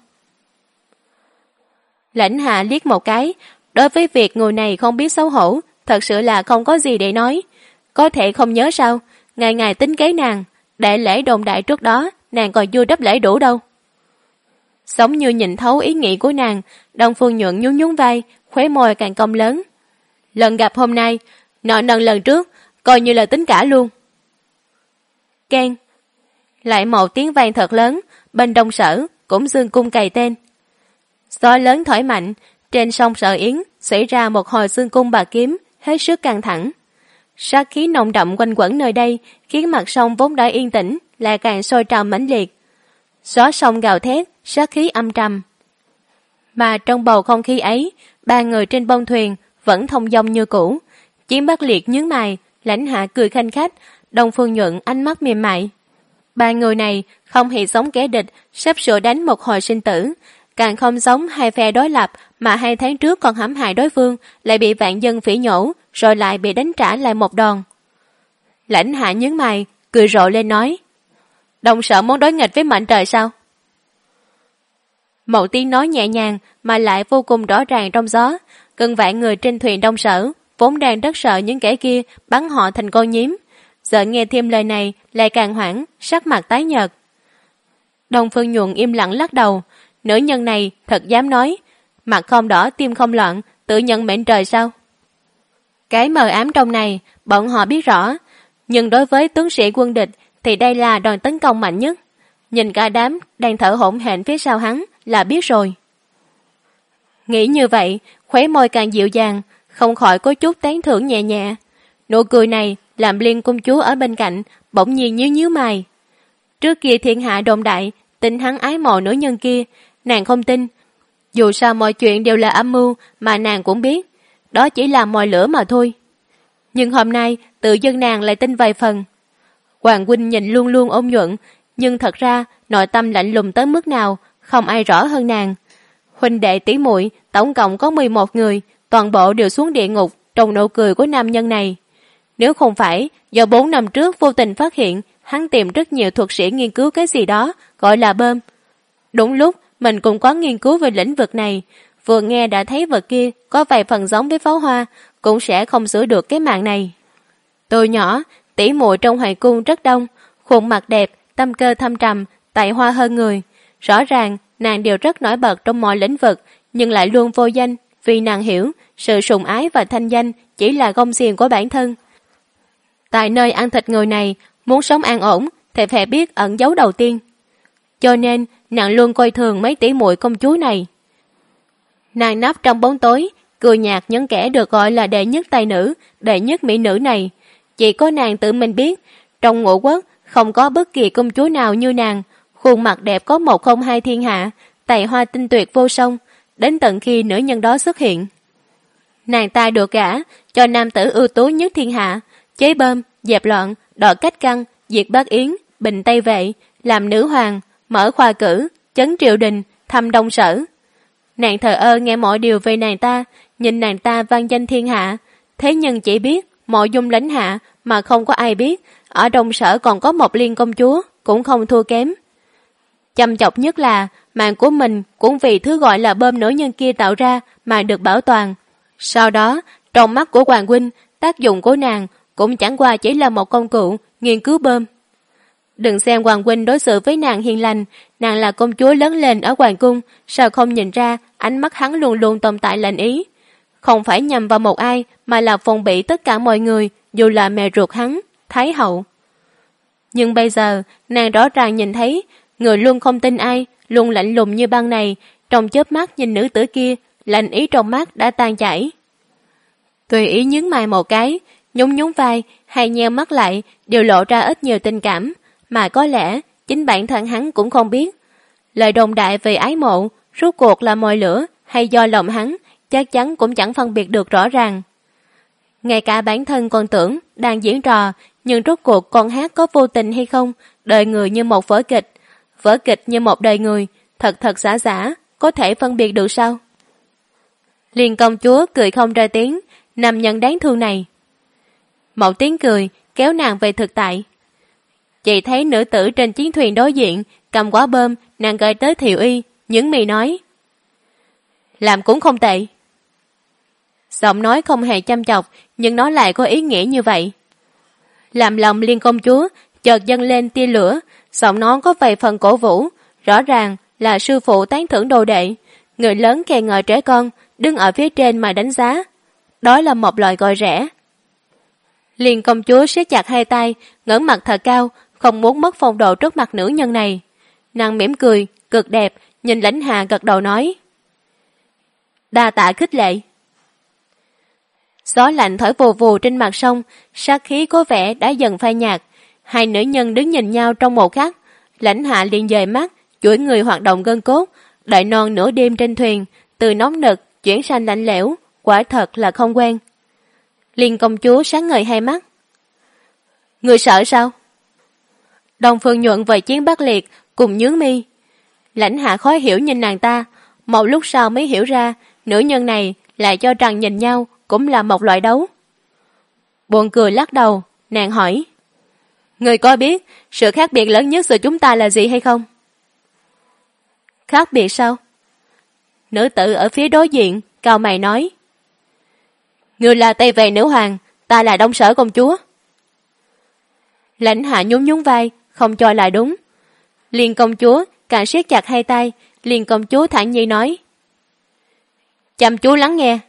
Lãnh Hạ liếc một cái, đối với việc người này không biết xấu hổ, thật sự là không có gì để nói. Có thể không nhớ sao, ngày ngày tính kế nàng, đại lễ đồn đại trước đó, nàng còn chưa đáp lễ đủ đâu. Giống như nhìn thấu ý nghĩ của nàng, Đông Phương Nhuận nhún nhún vai, khóe môi càng cong lớn. Lần gặp hôm nay, nợ nần lần trước, coi như là tính cả luôn. Keng. Lại một tiếng vang thật lớn, bên Đông Sở cũng dương cung cày tên. Gió lớn thổi mạnh, trên sông Sở Yến xảy ra một hồi dương cung bạc kiếm, hết sức căng thẳng. Sát khí nồng đậm quanh quẩn nơi đây, khiến mặt sông vốn đã yên tĩnh lại càng sôi trào mãnh liệt. Gió sông gào thét, sát khí âm trầm. Mà trong bầu không khí ấy, 3 người trên bông thuyền vẫn thông dong như cũ. Chiến Bắc Liệt nhướng mày, Lãnh Hạ cười khanh khách, Đông Phương Nhuận ánh mắt mềm mại. 3 người này không hề giống kẻ địch sắp sửa đánh một hồi sinh tử, càng không giống hai phe đối lập mà 2 tháng trước còn hãm hại đối phương, lại bị vạn dân phỉ nhổ, rồi lại bị đánh trả lại một đòn. Lãnh Hạ nhướng mày, cười rộ lên nói. Đông Sở muốn đối nghịch với mệnh trời sao? Một tiếng nói nhẹ nhàng mà lại vô cùng rõ ràng trong gió. Gần vạn người trên thuyền Đông Sở vốn đang rất sợ những kẻ kia bắn họ thành con nhím, giờ nghe thêm lời này lại càng hoảng, sắc mặt tái nhợt. Đông Phương Nhuận im lặng lắc đầu. Nữ nhân này thật dám nói, mặt không đỏ tim không loạn, tự nhận mệnh trời sao? Cái mờ ám trong này bọn họ biết rõ, nhưng đối với tướng sĩ quân địch thì đây là đòn tấn công mạnh nhất. Nhìn cả đám đang thở hổn hển phía sau hắn là biết rồi. Nghĩ như vậy, khóe môi càng dịu dàng, không khỏi có chút tán thưởng nhẹ nhẹ. Nụ cười này làm Liên công chúa ở bên cạnh bỗng nhiên nhíu nhíu mày. Trước kia thiên hạ đồn đại tin hắn ái mộ nữ nhân kia, nàng không tin. Dù sao mọi chuyện đều là âm mưu mà nàng cũng biết, đó chỉ là mồi lửa mà thôi. Nhưng hôm nay tự dưng nàng lại tin vài phần. Hoàng huynh nhìn luôn luôn ôn nhuận, nhưng thật ra nội tâm lạnh lùng tới mức nào không ai rõ hơn nàng. Huynh đệ tỷ muội tổng cộng có 11 người, toàn bộ đều xuống địa ngục trong nụ cười của nam nhân này. Nếu không phải do 4 năm trước vô tình phát hiện hắn tìm rất nhiều thuật sĩ nghiên cứu cái gì đó gọi là bơm. Đúng lúc mình cũng có nghiên cứu về lĩnh vực này, vừa nghe đã thấy vật kia có vài phần giống với pháo hoa, cũng sẽ không sửa được cái mạng này. Tôi nhỏ, tỷ muội trong hoàng cung rất đông, khuôn mặt đẹp, tâm cơ thâm trầm, tài hoa hơn người. Rõ ràng nàng đều rất nổi bật trong mọi lĩnh vực, nhưng lại luôn vô danh, vì nàng hiểu sự sùng ái và thanh danh chỉ là gông xiềng của bản thân. Tại nơi ăn thịt người này, muốn sống an ổn thì phải biết ẩn giấu đầu tiên. Cho nên nàng luôn coi thường mấy tỷ muội công chúa này. Nàng nấp trong bóng tối, cười nhạt những kẻ được gọi là đệ nhất tài nữ, đệ nhất mỹ nữ này. Chỉ có nàng tự mình biết, trong ngũ quốc không có bất kỳ công chúa nào như nàng, khuôn mặt đẹp có một không hai thiên hạ, tài hoa tinh tuyệt vô song, đến tận khi nữ nhân đó xuất hiện. Nàng ta được gả cho nam tử ưu tú nhất thiên hạ, chế bơm, dẹp loạn, đọ cách căn, diệt Bát Yến, bình Tây Vệ, làm nữ hoàng, mở khoa cử, chấn triều đình, thăm đông sở. Nàng thờ ơ nghe mọi điều về nàng ta, nhìn nàng ta vang danh thiên hạ, thế nhưng chỉ biết mộ dung lãnh hạ mà không có ai biết, ở đông sở còn có một liên công chúa, cũng không thua kém. Chăm chọc nhất là mạng của mình cũng vì thứ gọi là bơm nữ nhân kia tạo ra mà được bảo toàn. Sau đó, trong mắt của Hoàng huynh, tác dụng của nàng cũng chẳng qua chỉ là một công cụ nghiên cứu bơm. Đừng xem Hoàng huynh đối xử với nàng hiền lành, nàng là công chúa lớn lên ở hoàng cung, sao không nhìn ra ánh mắt hắn luôn luôn tồn tại lệnh ý. Không phải nhằm vào một ai, mà là phòng bị tất cả mọi người, dù là mẹ ruột hắn, Thái hậu. Nhưng bây giờ, nàng rõ ràng nhìn thấy, người luôn không tin ai, luôn lạnh lùng như băng này, trong chớp mắt nhìn nữ tử kia, lạnh ý trong mắt đã tan chảy. Tùy ý nhướng mày một cái, nhún nhún vai hay nheo mắt lại đều lộ ra ít nhiều tình cảm, mà có lẽ chính bản thân hắn cũng không biết. Lời đồn đại về ái mộ, rốt cuộc là mồi lửa hay do lòng hắn, chắc chắn cũng chẳng phân biệt được rõ ràng. Ngay cả bản thân còn tưởng đang diễn trò, nhưng rốt cuộc con hát có vô tình hay không, đời người như một vở kịch như một đời người, thật thật giả, có thể phân biệt được sao? Liên công chúa cười không ra tiếng, nam nhân đáng thương này. Một tiếng cười kéo nàng về thực tại. Chị thấy nữ tử trên chiến thuyền đối diện cầm quả bơm, nàng gợi tới Thiệu Y, những mì nói: làm cũng không tệ. Giọng nói không hề chăm chọc, nhưng nó lại có ý nghĩa như vậy. Làm lòng Liên công chúa chợt dâng lên tia lửa, giọng nó có vài phần cổ vũ, rõ ràng là sư phụ tán thưởng đồ đệ, người lớn khen ngợi trẻ con, đứng ở phía trên mà đánh giá. Đó là một loại gọi rẻ. Liên công chúa siết chặt hai tay, ngẩng mặt thật cao, không muốn mất phong độ trước mặt nữ nhân này. Nàng mỉm cười, cực đẹp, nhìn Lãnh Hạ gật đầu nói: đa tạ khích lệ. Gió lạnh thổi vù vù trên mặt sông, sát khí có vẻ đã dần phai nhạt. Hai nữ nhân đứng nhìn nhau trong một khắc, Lãnh Hạ liền dời mắt, chuỗi người hoạt động gân cốt, đợi non nửa đêm trên thuyền, từ nóng nực chuyển sang lạnh lẽo, quả thật là không quen. Liên công chúa sáng ngời hai mắt. Người sợ sao? Đông Phương Nhuận về chiến Bắc Liệt cùng nhướng mi. Lãnh Hạ khó hiểu nhìn nàng ta, một lúc sau mới hiểu ra nữ nhân này lại cho rằng nhìn nhau cũng là một loại đấu. Buồn cười lắc đầu, nàng hỏi: người có biết sự khác biệt lớn nhất giữa chúng ta là gì hay không? Khác biệt sao? Nữ tử ở phía đối diện cau mày nói: người là Tây Vệ nữ hoàng, ta là Đông Sở công chúa. Lãnh Hạ nhún nhún vai, không cho là đúng. Liên công chúa càng siết chặt hai tay, Liên công chúa thản nhiên nói: chăm chú lắng nghe.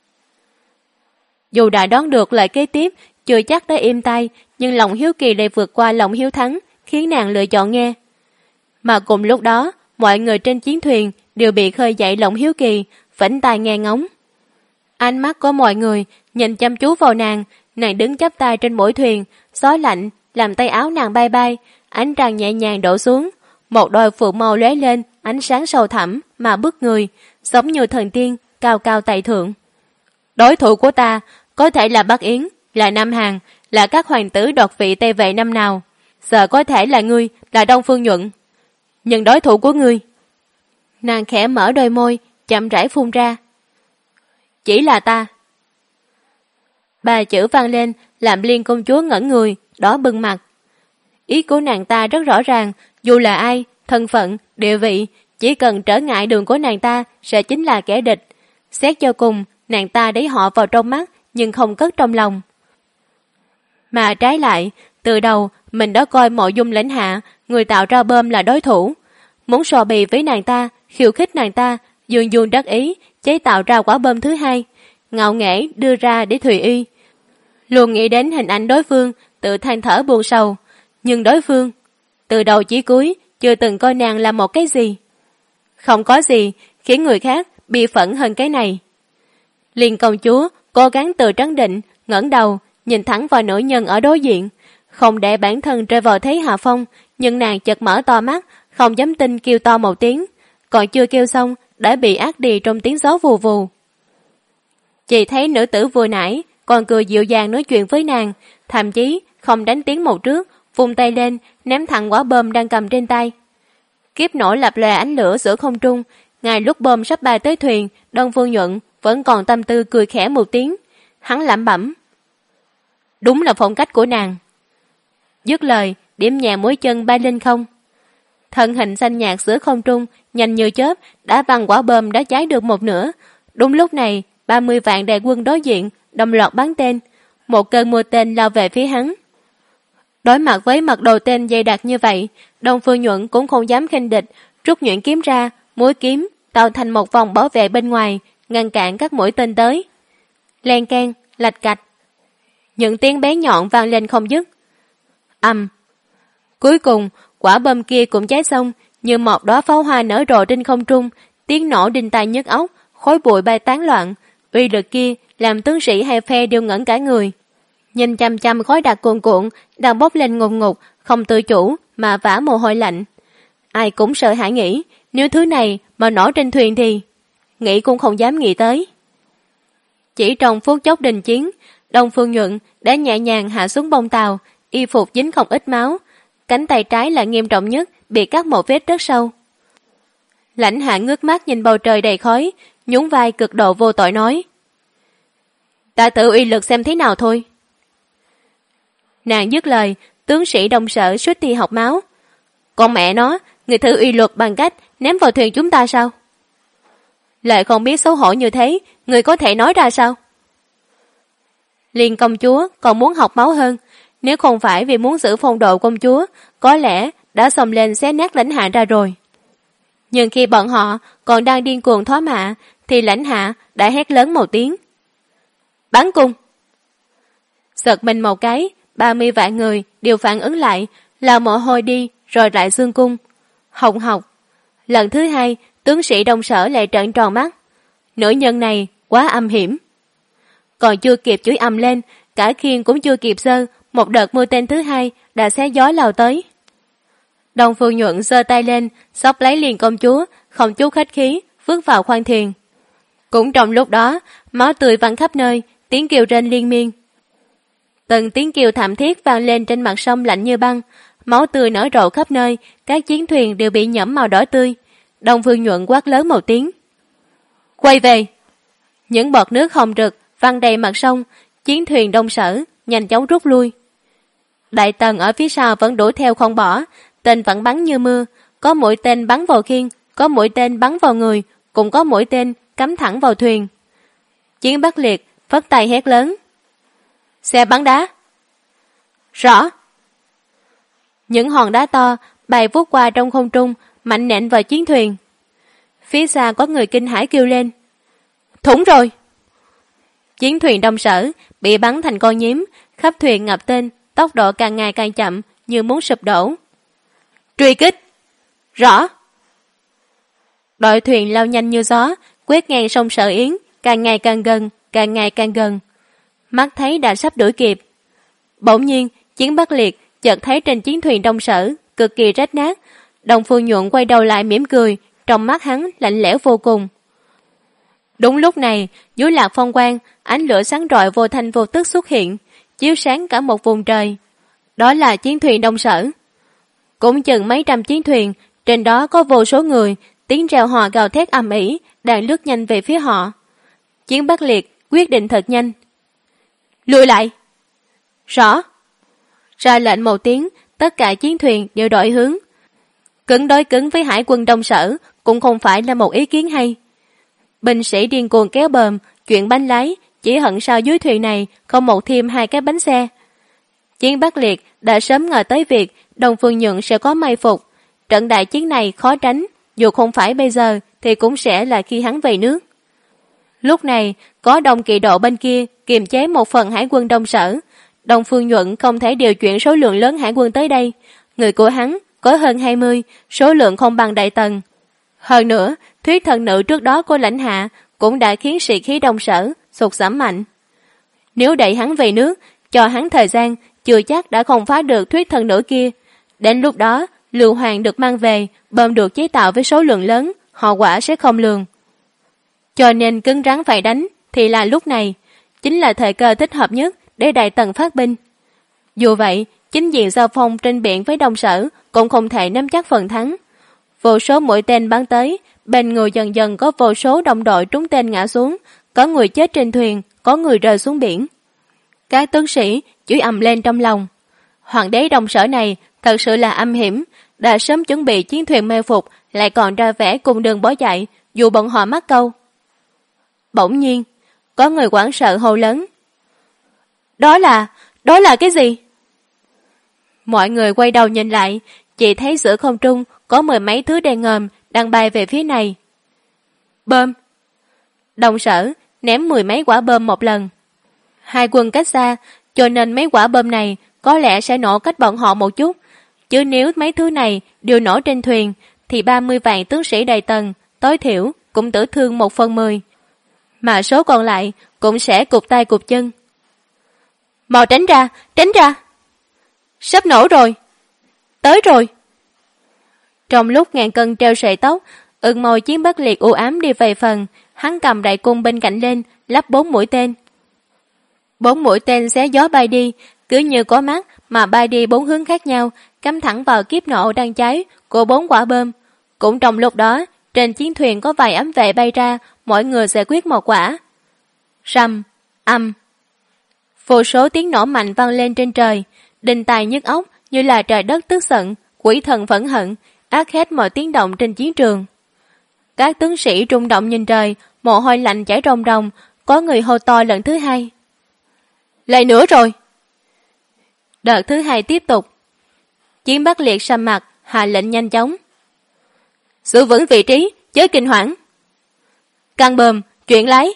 Dù đã đoán được lời kế tiếp, chưa chắc đã im tay, nhưng lòng hiếu kỳ lại vượt qua lòng hiếu thắng, khiến nàng lựa chọn nghe. Mà cùng lúc đó, mọi người trên chiến thuyền đều bị khơi dậy lòng hiếu kỳ, vểnh tai nghe ngóng. Ánh mắt của mọi người nhìn chăm chú vào nàng đứng chắp tay trên mũi thuyền, gió lạnh làm tay áo nàng bay bay, ánh trăng nhẹ nhàng đổ xuống, một đôi phượng màu lóe lên ánh sáng sâu thẳm mà bức người, giống như thần tiên cao cao tại thượng. Đối thủ của ta có thể là Bắc Yến, là Nam Hàn, là các hoàng tử đoạt vị Tây Vệ năm nào, giờ có thể là ngươi, là Đông Phương Nhuận. Nhưng đối thủ của ngươi... Nàng khẽ mở đôi môi, chậm rãi phun ra: chỉ là ta. Ba chữ vang lên làm Liên công chúa ngẩn người, đỏ bừng mặt. Ý của nàng ta rất rõ ràng, dù là ai, thân phận, địa vị, chỉ cần trở ngại đường của nàng ta sẽ chính là kẻ địch. Xét cho cùng, nàng ta đẩy họ vào trong mắt nhưng không cất trong lòng. Mà trái lại, từ đầu mình đã coi Mộ Dung Lãnh Hạ, người tạo ra bơm, là đối thủ, muốn so bì với nàng ta, khiêu khích nàng ta, dương dương đắc ý chế tạo ra quả bơm thứ hai, ngạo nghễ đưa ra để Thùy Y. Luôn nghĩ đến hình ảnh đối phương, tự than thở buồn sầu, nhưng đối phương từ đầu chí cuối chưa từng coi nàng là một cái gì. Không có gì khiến người khác bi phẫn hơn cái này. Liên công chúa cố gắng tự trấn định, ngẩng đầu, nhìn thẳng vào nữ nhân ở đối diện, không để bản thân rơi vào thế hạ phong, nhưng nàng chợt mở to mắt, không dám tin kêu to một tiếng, còn chưa kêu xong đã bị át đi trong tiếng gió vù vù. Chỉ thấy nữ tử vừa nãy còn cười dịu dàng nói chuyện với nàng, thậm chí không đánh tiếng một trước, vung tay lên ném thẳng quả bom đang cầm trên tay. Kiếp nổ lập lòe ánh lửa giữa không trung, ngay lúc bom sắp bay tới thuyền, Đông Phương Nhuận vẫn còn tâm tư cười khẽ một tiếng. Hắn lẩm bẩm, đúng là phong cách của nàng. Dứt lời, điểm nhẹ mũi chân bay lên không. Thân hình xanh nhạt giữa không trung nhanh như chớp đã văng quả bom đã cháy được một nửa. Đúng lúc này 30 vạn đại quân đối diện đồng loạt bắn tên, một cơn mưa tên lao về phía hắn. Đối mặt với mật đầu tên dày đặc như vậy, Đông Phương Nhuận cũng không dám khinh địch, rút nhuyễn kiếm ra, mũi kiếm tạo thành một vòng bảo vệ bên ngoài, ngăn cản các mũi tên tới. Len keng, lạch cạch, những tiếng bé nhọn vang lên không dứt. Ầm. Cuối cùng quả bom kia cũng cháy xong, như một đóa pháo hoa nở rộ trên không trung, tiếng nổ đinh tai nhức óc, khói bụi bay tán loạn. Uy lực kia làm tướng sĩ hai phe đều ngẩn cả người. Nhìn chăm chăm khói đặc cuồn cuộn đang bốc lên ngùn ngụt, không tự chủ mà vã mồ hôi lạnh. Ai cũng sợ hãi nghĩ, nếu thứ này mà nổ trên thuyền thì nghĩ cũng không dám nghĩ tới. Chỉ trong phút chốc đình chiến, Đông Phương Nhuận đã nhẹ nhàng hạ xuống bông tàu, y phục dính không ít máu, cánh tay trái là nghiêm trọng nhất, bị cắt một vết rất sâu. Lãnh Hạ ngước mắt nhìn bầu trời đầy khói, nhún vai cực độ vô tội nói, ta tự uy lực xem thế nào thôi. Nàng dứt lời, tướng sĩ Đông Sở suýt thì học máu. Con mẹ nó, người thử uy luật bằng cách ném vào thuyền chúng ta sao? Lại không biết xấu hổ như thế, người có thể nói ra sao? Liên công chúa còn muốn học máu hơn, nếu không phải vì muốn giữ phong độ công chúa, có lẽ đã xông lên xé nát Lãnh Hạ ra rồi. Nhưng khi bọn họ còn đang điên cuồng thoá mạ, thì Lãnh Hạ đã hét lớn một tiếng. Bắn cung! Giật mình một cái, 30 vạn người đều phản ứng lại, là mồ hôi đi rồi lại xương cung. Hồng học. Lần thứ hai, tướng sĩ Đông Sở lại trợn tròn mắt. Nữ nhân này quá âm hiểm. Còn chưa kịp chửi ầm lên, cả khiên cũng chưa kịp giơ, một đợt mưa tên thứ hai đã xé gió lao tới. Đông Phương Nhuận giơ tay lên, xốc lấy Liên công chúa, không chút khách khí, vứt vào khoang thuyền. Cũng trong lúc đó, máu tươi văng khắp nơi, tiếng kêu rên liên miên. Từng tiếng kêu thảm thiết vang lên trên mặt sông lạnh như băng, máu tươi nở rộ khắp nơi, các chiến thuyền đều bị nhẫm màu đỏ tươi. Đông Phương Nhuận quát lớn một tiếng. Quay về! Những bọt nước hồng rực văng đầy mặt sông, chiến thuyền Đông Sở nhanh chóng rút lui. Đại Tần ở phía sau vẫn đuổi theo không bỏ, tên vẫn bắn như mưa, có mũi tên bắn vào khiên, có mũi tên bắn vào người, cũng có mũi tên cắm thẳng vào thuyền. Chiến Bắc Liệt phất tay hét lớn. Xe bắn đá! Rõ! Những hòn đá to bay vút qua trong không trung, mạnh nện vào chiến thuyền. Phía xa có người kinh hãi kêu lên. Thủng rồi! Chiến thuyền Đông Sở bị bắn thành con nhím, khắp thuyền ngập tên, tốc độ càng ngày càng chậm như muốn sụp đổ. Truy kích! Rõ! Đội thuyền lao nhanh như gió, quét ngang sông Sở Yến, càng ngày càng gần, càng ngày càng gần. Mắt thấy đã sắp đuổi kịp. Bỗng nhiên, Chiến Bắc Liệt chợt thấy trên chiến thuyền Đông Sở cực kỳ rách nát. Đông Phương Nhuận quay đầu lại mỉm cười, trong mắt hắn lạnh lẽo vô cùng. Đúng lúc này, dưới lạc phong quang, ánh lửa sáng rọi vô thanh vô tức xuất hiện, chiếu sáng cả một vùng trời. Đó là chiến thuyền Đông Sở. Cũng chừng mấy trăm chiến thuyền, trên đó có vô số người, tiếng reo hò gào thét ầm ĩ đang lướt nhanh về phía họ. Chiến Bắc Liệt quyết định thật nhanh. Lùi lại! Rõ! Ra lệnh một tiếng, tất cả chiến thuyền đều đổi hướng. Cứng đối cứng với hải quân Đông Sở cũng không phải là một ý kiến hay. Binh sĩ điên cuồng kéo bờm, chuyển bánh lái, chỉ hận sao dưới thuyền này không một thêm hai cái bánh xe. Chiến Bắc Liệt đã sớm ngờ tới việc Đông Phương Nhuận sẽ có may phục. Trận đại chiến này khó tránh, dù không phải bây giờ thì cũng sẽ là khi hắn về nước. Lúc này, có Đông Kỵ Độ bên kia kiềm chế một phần hải quân Đông Sở. Đông Phương Nhuận không thể điều chuyển số lượng lớn hải quân tới đây. Người của hắn có hơn 20, số lượng không bằng Đại Tần. Hơn nữa, thuyết thần nữ trước đó của lãnh hạ cũng đã khiến sĩ khí Đông Sở sụt giảm mạnh. Nếu đẩy hắn về nước, cho hắn thời gian, chưa chắc đã không phá được thuyết thần nữ kia. Đến lúc đó, Lưu Hoàng được mang về, bom được chế tạo với số lượng lớn, hậu quả sẽ không lường. Cho nên cứng rắn phải đánh, thì là lúc này, chính là thời cơ thích hợp nhất để Đại Tần phát binh. Dù vậy, chính diện giao phong trên biển với Đông Sở cũng không thể nắm chắc phần thắng. Vô số mũi tên bắn tới, bên người dần dần có vô số đồng đội trúng tên ngã xuống, có người chết trên thuyền, có người rơi xuống biển. Các tướng sĩ chửi ầm lên trong lòng. Hoàng đế Đông Sở này thật sự là âm hiểm, đã sớm chuẩn bị chiến thuyền mê phục, lại còn ra vẻ cùng đường bỏ chạy, dù bọn họ mắc câu. Bỗng nhiên, có người hoảng sợ hô lớn. Đó là cái gì? Mọi người quay đầu nhìn lại, chỉ thấy giữa không trung có mười mấy thứ đen ngòm đang bay về phía này. Bom. Đông Sở ném mười mấy quả bom một lần. Hai quân cách xa, cho nên mấy quả bom này có lẽ sẽ nổ cách bọn họ một chút. Chứ nếu mấy thứ này đều nổ trên thuyền, thì 30 vạn tướng sĩ Đại Tần tối thiểu cũng tử thương 1/10. Mà số còn lại cũng sẽ cụt tay cụt chân. Mau tránh ra, tránh ra! Sắp nổ rồi! Tới rồi! Trong lúc ngàn cân treo sợi tóc, Ưng Môi Chiến Bất Liệt u ám đi về phần, hắn cầm đại cung bên cạnh lên, lắp 4 mũi tên. 4 mũi tên xé gió bay đi, cứ như có mắt mà bay đi 4 hướng khác nhau, cắm thẳng vào kiếp nổ đang cháy của 4 quả bom. Cũng trong lúc đó, trên chiến thuyền có vài ám vệ bay ra, mỗi người sẽ quyết một quả. Rầm, âm. Vô số tiếng nổ mạnh vang lên trên trời, đinh tai nhức óc như là trời đất tức giận, quỷ thần phẫn hận, ác hết mọi tiếng động trên chiến trường. Các tướng sĩ rung động nhìn trời, mồ hôi lạnh chảy ròng ròng, có người hô to lần thứ hai. Lại nữa rồi! Đợt thứ hai tiếp tục. Chiến Bất Liệt sầm mặt, hạ lệnh nhanh chóng. Giữ vững vị trí, chớ kinh hoảng. Căng bờm, chuyển lái.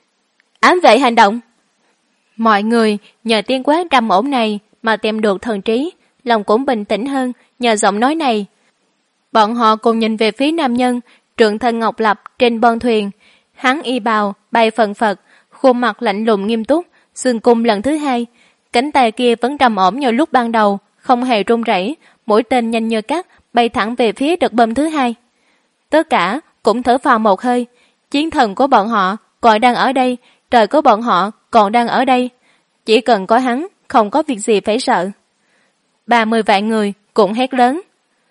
Ám vệ hành động. Mọi người nhờ tiếng quát trầm ổn này mà tìm được thần trí, lòng cũng bình tĩnh hơn nhờ giọng nói này. Bọn họ cùng nhìn về phía nam nhân, trượng thân ngọc lập trên bon thuyền. Hắn y bào, bay phần phật, khuôn mặt lạnh lùng nghiêm túc, xương cung lần thứ hai. Cánh tay kia vẫn trầm ổn như lúc ban đầu, không hề run rẩy, mũi tên nhanh như cắt, bay thẳng về phía đợt bom thứ hai. Tất cả cũng thở phào một hơi, chiến thần của bọn họ còn đang ở đây, trời của bọn họ còn đang ở đây. Chỉ cần có hắn, không có việc gì phải sợ. 30 vạn người cũng hét lớn.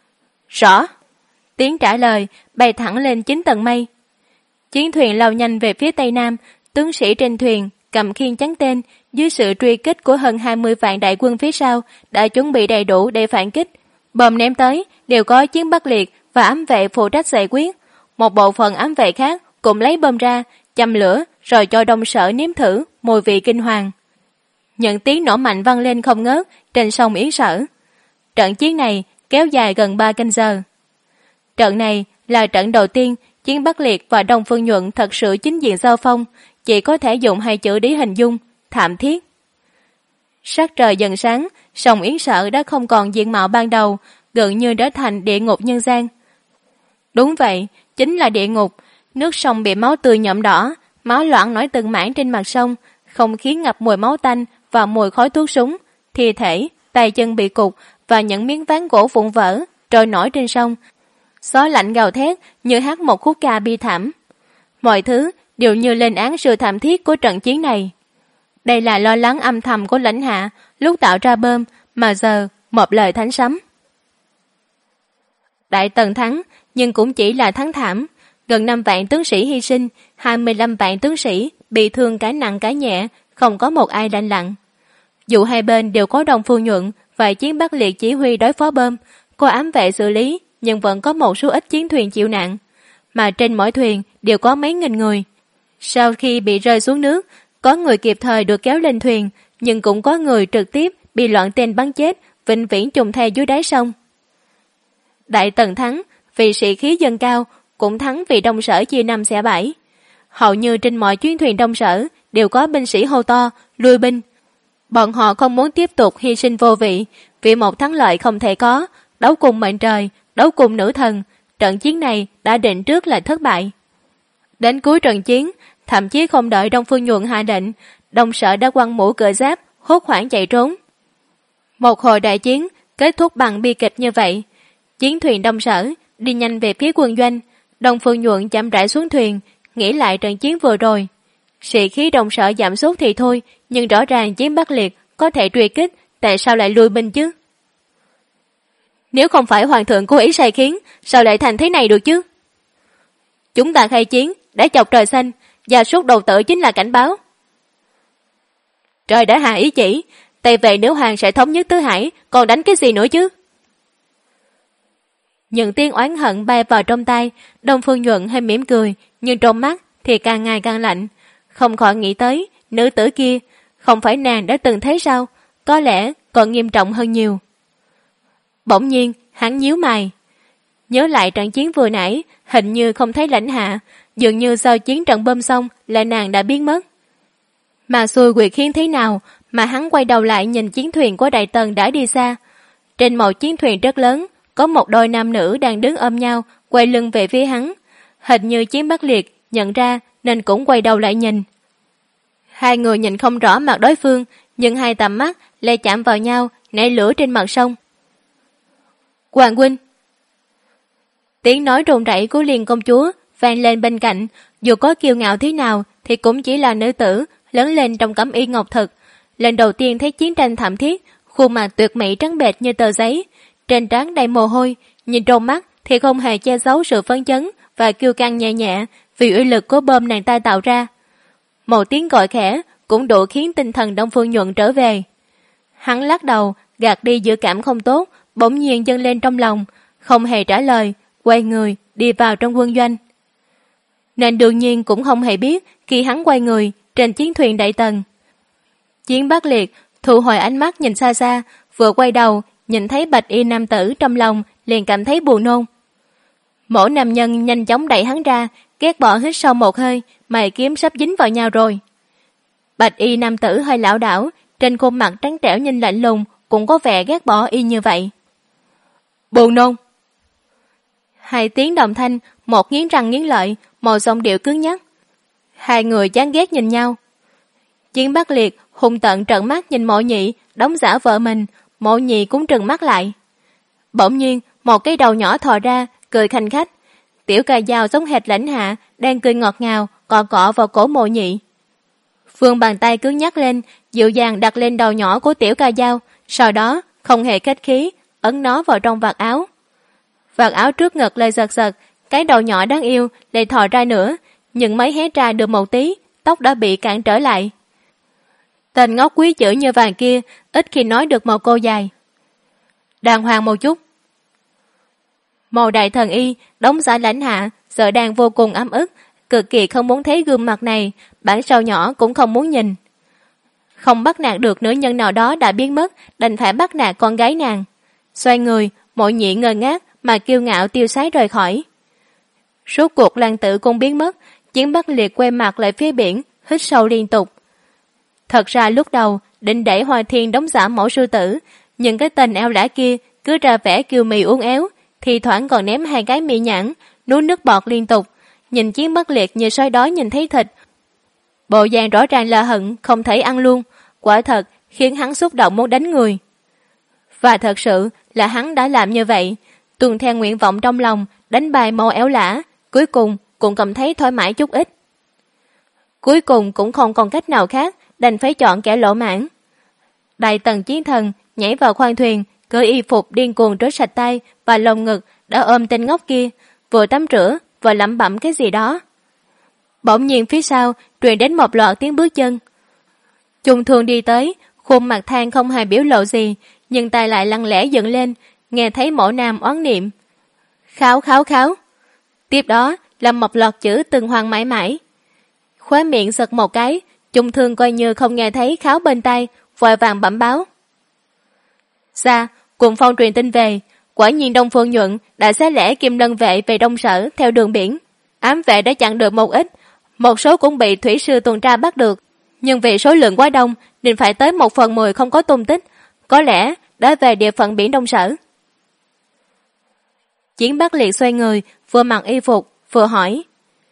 Rõ! Tiếng trả lời bay thẳng lên 9 tầng mây. Chiến thuyền lao nhanh về phía tây nam, tướng sĩ trên thuyền cầm khiên chắn tên, dưới sự truy kích của hơn 20 vạn đại quân phía sau đã chuẩn bị đầy đủ để phản kích. Bom ném tới đều có Chiến Bất Liệt và ám vệ phụ trách giải quyết. Một bộ phận ám vệ khác cũng lấy bom ra, châm lửa rồi cho Đông Sở nếm thử mùi vị kinh hoàng. Những tiếng nổ mạnh vang lên không ngớt trên sông Yến Sở. Trận chiến này kéo dài gần 3 canh giờ. Trận này là trận đầu tiên Chiến Bất Liệt và Đông Phương Nhuận thật sự chính diện giao phong, chỉ có thể dùng 2 chữ để hình dung: thảm thiết. Sắc trời dần sáng, sông Yến Sở đã không còn diện mạo ban đầu, gần như đã thành địa ngục nhân gian. Đúng vậy, chính là địa ngục. Nước sông bị máu tươi nhuộm đỏ, máu loãng nổi từng mảng trên mặt sông, không khí ngập mùi máu tanh và mùi khói thuốc súng, thi thể, tay chân bị cụt và những miếng ván gỗ vụn vỡ trôi nổi trên sông. Gió lạnh gào thét như hát một khúc ca bi thảm. Mọi thứ đều như lên án sự thảm thiết của trận chiến này. Đây là lo lắng âm thầm của lãnh hạ lúc tạo ra bom, mà giờ một lời thánh sấm. Đại Tần thắng, nhưng cũng chỉ là thắng thảm. Gần 5 vạn tướng sĩ hy sinh, 25 vạn tướng sĩ bị thương cả nặng cả nhẹ, không có một ai lành lặn. Dù hai bên đều có Đông Phương Nhuận và Chiến Bất Liệt chỉ huy đối phó bom, có ám vệ xử lý, nhưng vẫn có một số ít chiến thuyền chịu nạn, mà trên mỗi thuyền đều có mấy nghìn người. Sau khi bị rơi xuống nước, có người kịp thời được kéo lên thuyền, nhưng cũng có người trực tiếp bị loạn tên bắn chết, vĩnh viễn chôn theo dưới đáy sông. Đại Tần thắng vì sĩ khí dâng cao, cũng thắng vì Đông Sở chia 5 xẻ 7. Hầu như trên mọi chuyến thuyền Đông Sở đều có binh sĩ hô to, lui binh. Bọn họ không muốn tiếp tục hy sinh vô vị, vì một thắng lợi không thể có, đấu cùng mệnh trời, đấu cùng nữ thần, trận chiến này đã định trước là thất bại. Đến cuối trận chiến, thậm chí không đợi Đông Phương Nhuận hạ lệnh, Đông Sở đã quăng mũ cởi giáp, hốt hoảng chạy trốn. Một hồi đại chiến kết thúc bằng bi kịch như vậy. Chiến thuyền Đông Sở đi nhanh về phía quân doanh. Đông Phương Nhuận chậm rãi xuống thuyền, nghĩ lại trận chiến vừa rồi. Sĩ khí Đông Sở giảm sút thì thôi, nhưng rõ ràng chiến Bắc Liệt có thể truy kích, tại sao lại lui binh chứ? Nếu không phải hoàng thượng cố ý sai khiến, sao lại thành thế này được chứ? Chúng ta khai chiến đã chọc trời xanh, gia súc đầu tử chính là cảnh báo. Trời đã hạ ý chỉ, Tây Vệ nếu hoàng sẽ thống nhất Tứ Hải, còn đánh cái gì nữa chứ? Những tiếng oán hận bay vào trong tai, Đông Phương Nhuận hơi mỉm cười, nhưng trong mắt thì càng ngày càng lạnh. Không khỏi nghĩ tới nữ tử kia, không phải nàng đã từng thấy sao? Có lẽ còn nghiêm trọng hơn nhiều. Bỗng nhiên hắn nhíu mày, nhớ lại trận chiến vừa nãy, hình như không thấy Lãnh Hạ, dường như sau chiến trận bom xong là nàng đã biến mất. Mà xui quyệt khiến thế nào mà hắn quay đầu lại nhìn chiến thuyền của Đại Tần đã đi xa. Trên một chiến thuyền rất lớn, có một đôi nam nữ đang đứng ôm nhau, quay lưng về phía hắn. Hình như chiến Bắc Liệt nhận ra nên cũng quay đầu lại nhìn. Hai người nhìn không rõ mặt đối phương, nhưng hai tầm mắt lại chạm vào nhau, nảy lửa trên mặt sông. Hoàng huynh! Tiếng nói run rẩy của Liên công chúa vang lên bên cạnh, dù có kiêu ngạo thế nào thì cũng chỉ là nữ tử lớn lên trong cẩm y ngọc thực. Lần đầu tiên thấy chiến tranh thảm thiết, khuôn mặt tuyệt mỹ trắng bệch như tờ giấy, trên trán đầy mồ hôi, nhìn trong mắt thì không hề che giấu sự phấn chấn và kiêu căng nhẹ nhẹ vì uy lực của bom nàng ta tạo ra. Một tiếng gọi khẽ cũng đủ khiến tinh thần Đông Phương Nhuận trở về. Hắn lắc đầu, gạt đi dự cảm không tốt, bỗng nhiên dâng lên trong lòng, không hề trả lời, quay người đi vào trong quân doanh. Nên đương nhiên cũng không hề biết khi hắn quay người trên chiến thuyền Đại Tần. Chiến Bắc Liệt thu hồi ánh mắt nhìn xa xa, vừa quay đầu nhìn thấy bạch y nam tử, trong lòng liền cảm thấy buồn nôn. Mỗi nam nhân nhanh chóng đẩy hắn ra, ghét bỏ hít sâu một hơi, mày kiếm sắp dính vào nhau rồi. Bạch y nam tử hơi lảo đảo, trên khuôn mặt trắng trẻo nhìn lạnh lùng, cũng có vẻ ghét bỏ y như vậy. Buồn nôn! Hai tiếng đồng thanh, một nghiến răng nghiến lợi, một giọng điệu cứng nhắc. Hai người chán ghét nhìn nhau. Chiến Bắc Liệt hung tợn trợn mắt nhìn Mộ Nhị đóng giả vợ mình, Mộ Nhị cũng trừng mắt lại. Bỗng nhiên một cái đầu nhỏ thò ra, cười khanh khách. Tiểu Ca Dao giống hệt Lãnh Hạ, đang cười ngọt ngào, cọ cọ vào cổ Mộ Nhị. Phương bàn tay cứng nhắc lên, dịu dàng đặt lên đầu nhỏ của Tiểu Ca Dao, sau đó không hề khách khí ấn nó vào trong vạt áo. Vạt áo trước ngực lại giật giật, cái đầu nhỏ đáng yêu lại thò ra nữa, nhưng mới hé ra được một tí, tóc đã bị cản trở lại. Tên ngốc quý chữ như vàng kia ít khi nói được một câu dài. Đàng hoàng một chút. Mộ đại thần y đóng giả Lãnh Hạ giờ đang vô cùng ấm ức, cực kỳ không muốn thấy gương mặt này, bản sao nhỏ cũng không muốn nhìn. Không bắt nạt được nữ nhân nào đó đã biến mất, đành phải bắt nạt con gái nàng. Xoay người, Mộ Nhị ngơ ngác mà kiêu ngạo tiêu sái rời khỏi. Rốt cuộc Lan Tử cũng biến mất, Chiến Bắc Liệt quay mặt lại phía biển, hít sâu liên tục. Thật ra lúc đầu định đẩy Hoa Thiên đóng giả mẫu sư tử, nhưng cái tên eo lã kia cứ ra vẻ kiêu mì uốn éo, thì thoảng còn ném hai cái mị nhãn, nuốt nước bọt liên tục, nhìn Chiến Bắc Liệt như sói đói nhìn thấy thịt. Bộ dạng rõ ràng là hận không thể ăn luôn, quả thật khiến hắn xúc động muốn đánh người. Và thật sự là hắn đã làm như vậy, tuân theo nguyện vọng trong lòng, đánh bại mẫu éo lã, cuối cùng cũng cảm thấy thoải mái chút ít. Cuối cùng cũng không còn cách nào khác, đành phải chọn kẻ lỗ mãn. Đại Tần chiến thần nhảy vào khoang thuyền, cởi y phục điên cuồng rửa sạch tay và lồng ngực đã ôm tên ngốc kia, vừa tắm rửa vừa lẩm bẩm cái gì đó. Bỗng nhiên phía sau truyền đến một loạt tiếng bước chân. Trung Thương đi tới, khuôn mặt than không hề biểu lộ gì, nhưng tay lại lặng lẽ dựng lên, nghe thấy Mộ Nam oán niệm. Kháo kháo kháo. Tiếp đó là một loạt chữ từng hoàng mãi mãi. Khóe miệng giật một cái, Trung Thương coi như không nghe thấy kháo bên tay, vội vàng bẩm báo. Dạ, cùng phong truyền tin về, quả nhiên Đông Phương Nhuận đã xé lẻ Kim Lân vệ về Đông Sở theo đường biển. Ám vệ đã chặn được một ít, một số cũng bị thủy sư tuần tra bắt được, nhưng vì số lượng quá đông nên phải tới 1/10 không có tung tích, có lẽ đã về địa phận biển Đông Sở. Chiến Bắc Liệt xoay người, vừa mặc y phục, vừa hỏi.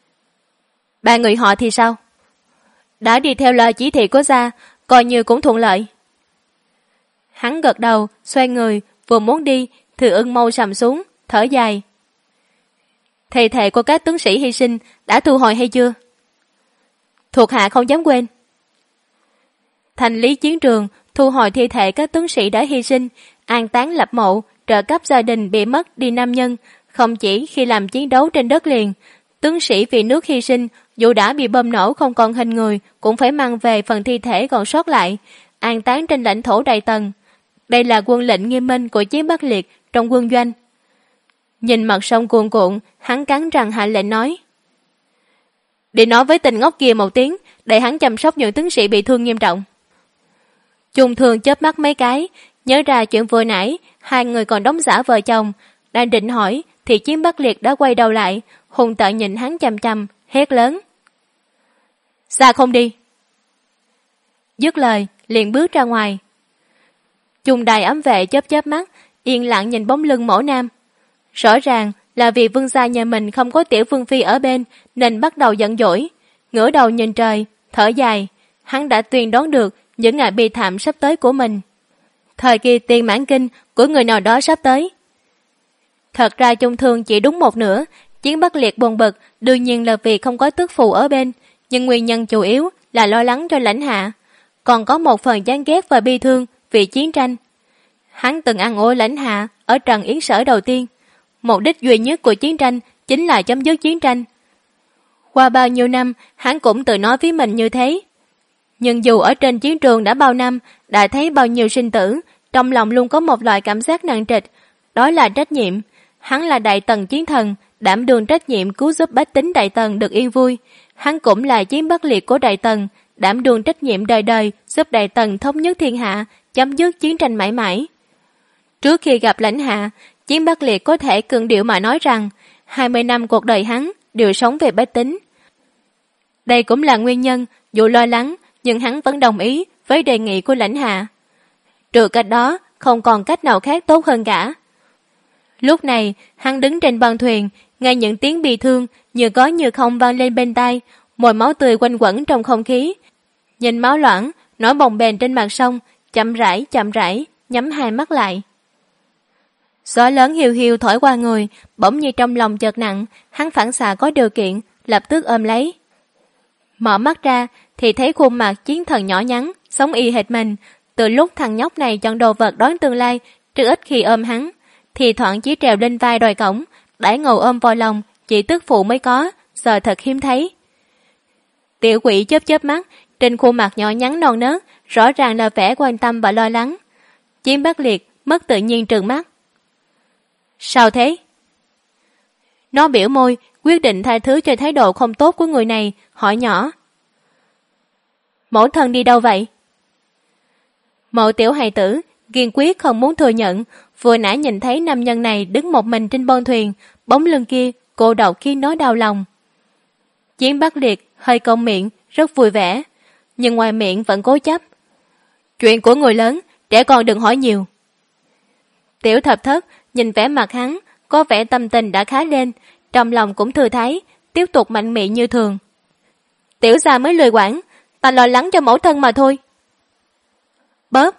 Ba người họ thì sao? Đã đi theo lời chỉ thị của gia, coi như cũng thuận lợi. Hắn gật đầu, xoay người, vừa muốn đi, thì Ưng Mâu sầm xuống, thở dài. Thi thể của các tướng sĩ hy sinh đã thu hồi hay chưa? Thuộc hạ không dám quên. Thành lý chiến trường, thu hồi thi thể các tướng sĩ đã hy sinh, an táng lập mộ, trợ cấp gia đình bị mất đi nam nhân, không chỉ khi làm chiến đấu trên đất liền. Tướng sĩ vì nước hy sinh, dù đã bị bom nổ không còn hình người, cũng phải mang về phần thi thể còn sót lại, an táng trên lãnh thổ Đại Tần. Đây là quân lệnh nghiêm minh của Chiến Bắc Liệt trong quân doanh. Nhìn mặt sông cuồn cuộn, hắn cắn răng hạ lệnh nói. Đi nói với tên ngốc kia một tiếng, để hắn chăm sóc những tướng sĩ bị thương nghiêm trọng. Trung Thương chớp mắt mấy cái, nhớ ra chuyện vừa nãy, hai người còn đóng giả vợ chồng, đang định hỏi thì Chiến Bắc Liệt đã quay đầu lại, hung tợn nhìn hắn chằm chằm, hét lớn. Sao không đi? Dứt lời, liền bước ra ngoài. Trung đài ám vệ chớp mắt, yên lặng nhìn bóng lưng Mẫu Nam. Rõ ràng là vì vương gia nhà mình không có tiểu vương phi ở bên nên bắt đầu giận dỗi, ngửa đầu nhìn trời, thở dài. Hắn đã tuyên đoán được những ngày bi thảm sắp tới của mình. Thời kỳ tiền mãn kinh của người nào đó sắp tới. Thật ra Trung Thương chỉ đúng một nửa. Chiến Bắc Liệt buồn bực đương nhiên là vì không có tước phù ở bên, nhưng nguyên nhân chủ yếu là lo lắng cho lãnh hạ, còn có một phần chán ghét và bi thương vì chiến tranh. Hắn từng ăn ủi lãnh hạ ở Trần Yến Sở đầu tiên. Mục đích duy nhất của chiến tranh chính là chấm dứt chiến tranh. Qua bao nhiêu năm, hắn cũng tự nói với mình như thế. Nhưng dù ở trên chiến trường đã bao năm, đã thấy bao nhiêu sinh tử, trong lòng luôn có một loại cảm giác nặng trịch, đó là trách nhiệm. Hắn là Đại Tần chiến thần, đảm đương trách nhiệm cứu giúp bách tính Đại Tần được yên vui. Hắn cũng là Chiến Bắc Liệt của Đại Tần, đảm đương trách nhiệm đời đời giúp Đại Tần thống nhất thiên hạ, chấm dứt chiến tranh mãi mãi. Trước khi gặp lãnh hạ, Chiến Bắc Liệt có thể cường điệu mà nói rằng 20 năm cuộc đời hắn đều sống về bách tính. Đây cũng là nguyên nhân dù lo lắng nhưng hắn vẫn đồng ý với đề nghị của lãnh hạ. Trừ cách đó không còn cách nào khác tốt hơn cả. Lúc này hắn đứng trên bong thuyền, nghe những tiếng bi thương như có như không vang lên bên tai, mùi máu tươi quanh quẩn trong không khí. Nhìn máu loãng nổi bồng bềnh trên mặt sông, chậm rãi nhắm hai mắt lại. Gió lớn hiu hiu thổi qua người, bỗng như trong lòng chợt nặng, hắn phản xạ có điều kiện, lập tức ôm lấy. Mở mắt ra thì thấy khuôn mặt chiến thần nhỏ nhắn, sống y hệt mình. Từ lúc thằng nhóc này chọn đồ vật đón tương lai, rất ít khi ôm hắn, thì thoảng chỉ trèo lên vai đòi cổng, đãi ngầu ôm vào lòng, chỉ tức phụ mới có, giờ thật hiếm thấy. Tiểu quỷ chớp mắt, trên khuôn mặt nhỏ nhắn non nớt, rõ ràng là vẻ quan tâm và lo lắng. Chiến Bắc Liệt mất tự nhiên trừng mắt. Sao thế? Nó biểu môi, quyết định tha thứ cho thái độ không tốt của người này, hỏi nhỏ. Mẫu thân đi đâu vậy? Mộ tiểu hài tử kiên quyết không muốn thừa nhận, vừa nãy nhìn thấy nam nhân này đứng một mình trên bon thuyền, bóng lưng kia cô độc khiến nó đau lòng. Chiến Bắc Liệt hơi cong miệng, rất vui vẻ, nhưng ngoài miệng vẫn cố chấp. Chuyện của người lớn, trẻ con đừng hỏi nhiều. Tiểu Thập Thất nhìn vẻ mặt hắn, có vẻ tâm tình đã khá lên, trong lòng cũng thư thái, tiếp tục mạnh miệng như thường. Tiểu gia mới lười quản, ta lo lắng cho mẫu thân mà thôi. Bóp.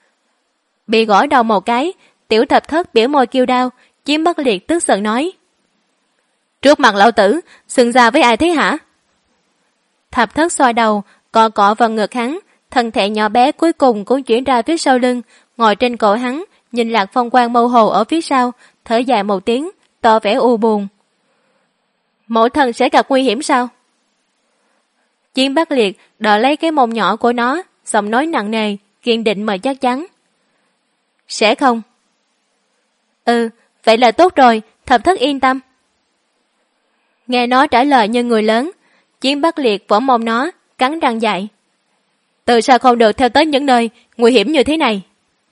Bị gõ đầu một cái, Tiểu Thập Thất biểu môi kêu đau. Chiến Bắc Liệt tức giận nói. Trước mặt lão tử, xưng ra với ai thế hả? Thập Thất xoa đầu, cọ cọ vào ngực hắn, thân thể nhỏ bé cuối cùng cũng chuyển ra phía sau lưng, ngồi trên cổ hắn, nhìn Lạc Phong Quang mơ hồ ở phía sau, thở dài một tiếng, tỏ vẻ u buồn. Mẫu thân sẽ gặp nguy hiểm sao? Chiến Bắc Liệt đỡ lấy cái mông nhỏ của nó, giọng nói nặng nề, kiên định mà chắc chắn. Sẽ không. Ừ, vậy là tốt rồi, Thập Thất yên tâm. Nghe nó trả lời như người lớn, Chiến Bắc Liệt vỗ mông nó, cắn răng dạy. Từ sao không được theo tới những nơi nguy hiểm như thế này?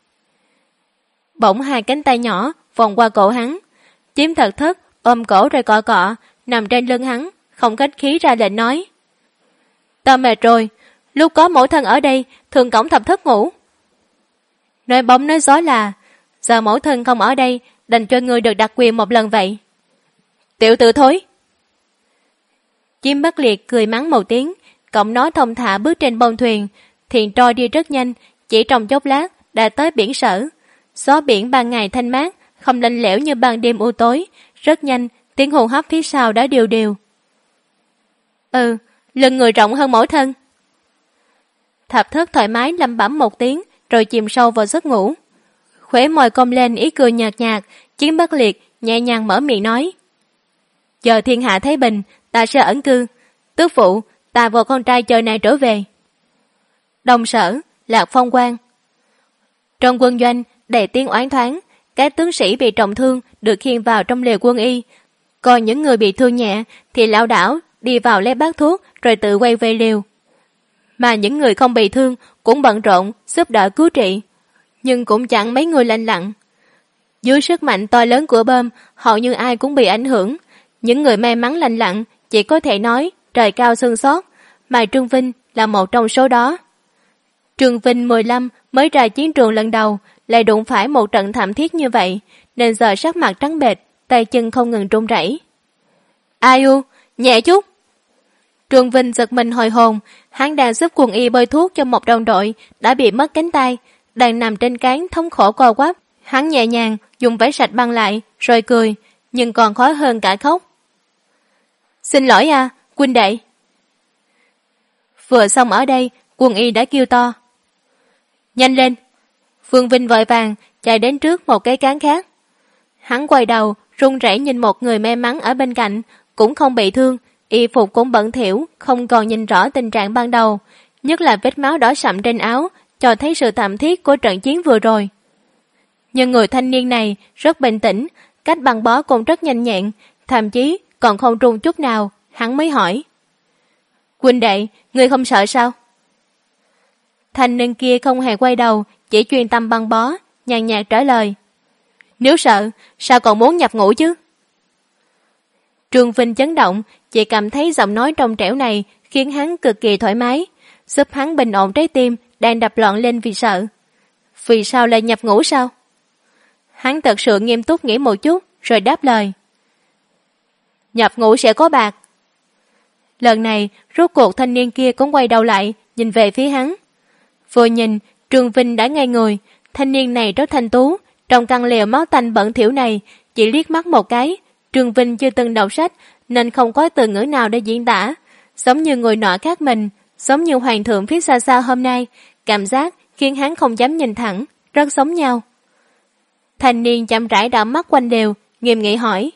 Bỗng hai cánh tay nhỏ vòng qua cổ hắn, Chiến Thập Thất ôm cổ rồi cọ cọ, nằm trên lưng hắn, không khách khí ra lệnh nói. Ta mệt rồi, lúc có mẫu thân ở đây, thường cõng Thập Thất ngủ. Nói bóng nói gió là, giờ mẫu thân không ở đây, đành cho ngươi được đặc quyền một lần vậy. Tiểu tử thối. Chim Bất Liệt cười mắng một tiếng, cổng nói thông thả bước trên bông thuyền, thuyền trôi đi rất nhanh, chỉ trong chốc lát đã tới biển Sở. Gió biển ban ngày thanh mát, không lạnh lẽo như ban đêm u tối, rất nhanh, tiếng hô hấp phía sau đã đều đều. Lưng người rộng hơn mỏi thân. Thập Thất thoải mái lẩm bẩm một tiếng, rồi chìm sâu vào giấc ngủ. Khóe môi cong lên ý cười nhạt nhạt, Chiến Bất Liệt nhẹ nhàng mở miệng nói: Giờ thiên hạ thái bình, ta sẽ ẩn cư. Tước phụ, ta và con trai chờ này trở về. Đông Sở, Lạc Phong Quan. Trong quân doanh đầy tiếng oán thoáng, các tướng sĩ bị trọng thương được khiêng vào trong lều quân y, còn những người bị thương nhẹ thì lão đảo đi vào lấy bát thuốc rồi tự quay về lều. Mà những người không bị thương cũng bận rộn giúp đỡ cứu trị, nhưng cũng chẳng mấy người lành lặn. Dưới sức mạnh to lớn của bom, hầu như ai cũng bị ảnh hưởng. Những người may mắn lành lặn chỉ có thể nói trời cao xương xót, mà Trương Vinh là một trong số đó. Trương Vinh 15 mới ra chiến trường lần đầu, lại đụng phải một trận thảm thiết như vậy, nên giờ sắc mặt trắng bệch, tay chân không ngừng run rẩy. Ai u, nhẹ chút. Trương Vinh giật mình hồi hồn, hắn đang giúp quân y bôi thuốc cho một đồng đội đã bị mất cánh tay, đang nằm trên cán thống khổ co quắp. Hắn nhẹ nhàng dùng vải sạch băng lại, rồi cười, nhưng còn khó hơn cả khóc. Xin lỗi huynh đệ. Vừa xong ở đây, quân y đã kêu to. Nhanh lên. Phương Vinh vội vàng chạy đến trước một cái cán khác. Hắn quay đầu, run rẩy nhìn một người may mắn ở bên cạnh, cũng không bị thương, y phục cũng bẩn thỉu, không còn nhìn rõ tình trạng ban đầu, nhất là vết máu đỏ sậm trên áo, cho thấy sự thảm thiết của trận chiến vừa rồi. Nhưng người thanh niên này rất bình tĩnh, cách băng bó cũng rất nhanh nhẹn, thậm chí còn không run chút nào. Hắn mới hỏi: huynh đệ, ngươi không sợ sao? Thanh niên kia không hề quay đầu, chỉ chuyên tâm băng bó, nhàn nhạt trả lời: nếu sợ, sao còn muốn nhập ngũ chứ? Trương Vinh chấn động, chỉ cảm thấy giọng nói trong trẻo này khiến hắn cực kỳ thoải mái, giúp hắn bình ổn trái tim đang đập loạn lên vì sợ. Vì sao lại nhập ngũ sao? Hắn thật sự nghiêm túc nghĩ một chút, rồi đáp lời: nhập ngũ sẽ có bạc. Lần này, rốt cuộc thanh niên kia cũng quay đầu lại, nhìn về phía hắn. Vừa nhìn, Trương Vinh đã ngây người, thanh niên này rất thanh tú, trong căn lều máu tanh bẩn thỉu này, chỉ liếc mắt một cái, Trương Vinh chưa từng đọc sách, nên không có từ ngữ nào để diễn tả. Giống như người nọ khác mình, giống như hoàng thượng phía xa xa hôm nay, cảm giác khiến hắn không dám nhìn thẳng, rất giống nhau. Thanh niên chậm rãi đảo mắt quanh đều, nghiêm nghị hỏi: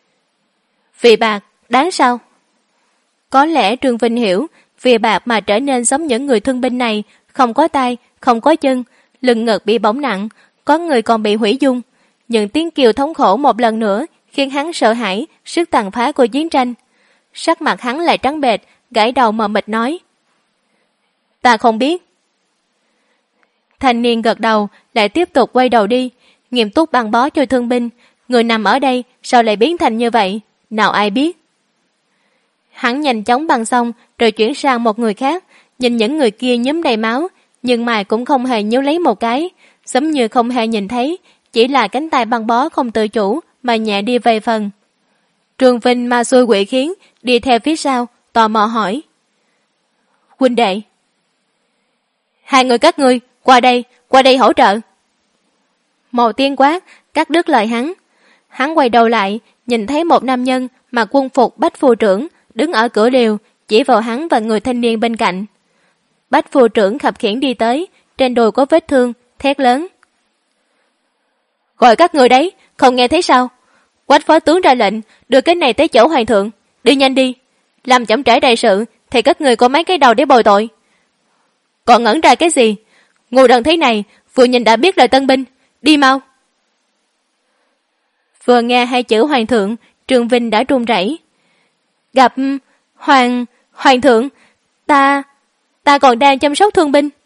vì bạc, đáng sao? Có lẽ Trương Vinh hiểu, vì bạc mà trở nên giống những người thương binh này, không có tay, không có chân, lưng ngực bị bỏng nặng, có người còn bị hủy dung. Những tiếng kêu thống khổ một lần nữa khiến hắn sợ hãi sức tàn phá của chiến tranh. Sắc mặt hắn lại trắng bệch, gãi đầu mờ mịt nói: ta không biết. Thanh niên gật đầu, lại tiếp tục quay đầu đi, nghiêm túc băng bó cho thương binh. Người nằm ở đây sao lại biến thành như vậy, nào ai biết. Hắn nhanh chóng băng xong rồi chuyển sang một người khác, nhìn những người kia nhúm đầy máu, nhưng mày cũng không hề nhíu lấy một cái, giống như không hề nhìn thấy, chỉ là cánh tay băng bó không tự chủ mà nhẹ đi vài phần. Trương Vinh ma xui quỷ khiến đi theo phía sau, tò mò hỏi: huynh đệ, hai người các ngươi qua đây hỗ trợ. Một tiếng quát cắt đứt lời hắn. Hắn quay đầu lại, nhìn thấy một nam nhân mặc quân phục Bách Phu Trưởng đứng ở cửa lều, chỉ vào hắn và người thanh niên bên cạnh. Bách Phu Trưởng khập khiễng đi tới, trên đùi có vết thương, thét lớn: gọi các người đấy, không nghe thấy sao? Quách phó tướng ra lệnh đưa cái này tới chỗ hoàng thượng, đi nhanh đi, làm chậm trễ đại sự thì các người có mấy cái đầu để bồi tội. Còn ngẩn ra cái gì? Ngu đần thế này vừa nhìn đã biết là tân binh, đi mau. Vừa nghe hai chữ hoàng thượng, Trương Vinh đã run rẩy. Gặp hoàng thượng, ta còn đang chăm sóc thương binh.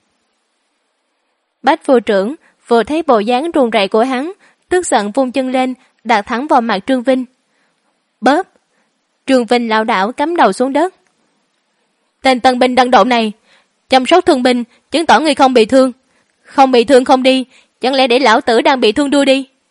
Bách Phu Trưởng vừa thấy bộ dáng run rẩy của hắn, tức giận vung chân lên, đặt thẳng vào mặt Trương Vinh. Bóp! Trương Vinh lảo đảo cắm đầu xuống đất. Tên tân binh đần độn này, chăm sóc thương binh chứng tỏ người không bị thương. Không bị thương không đi, chẳng lẽ để lão tử đang bị thương đuôi đi?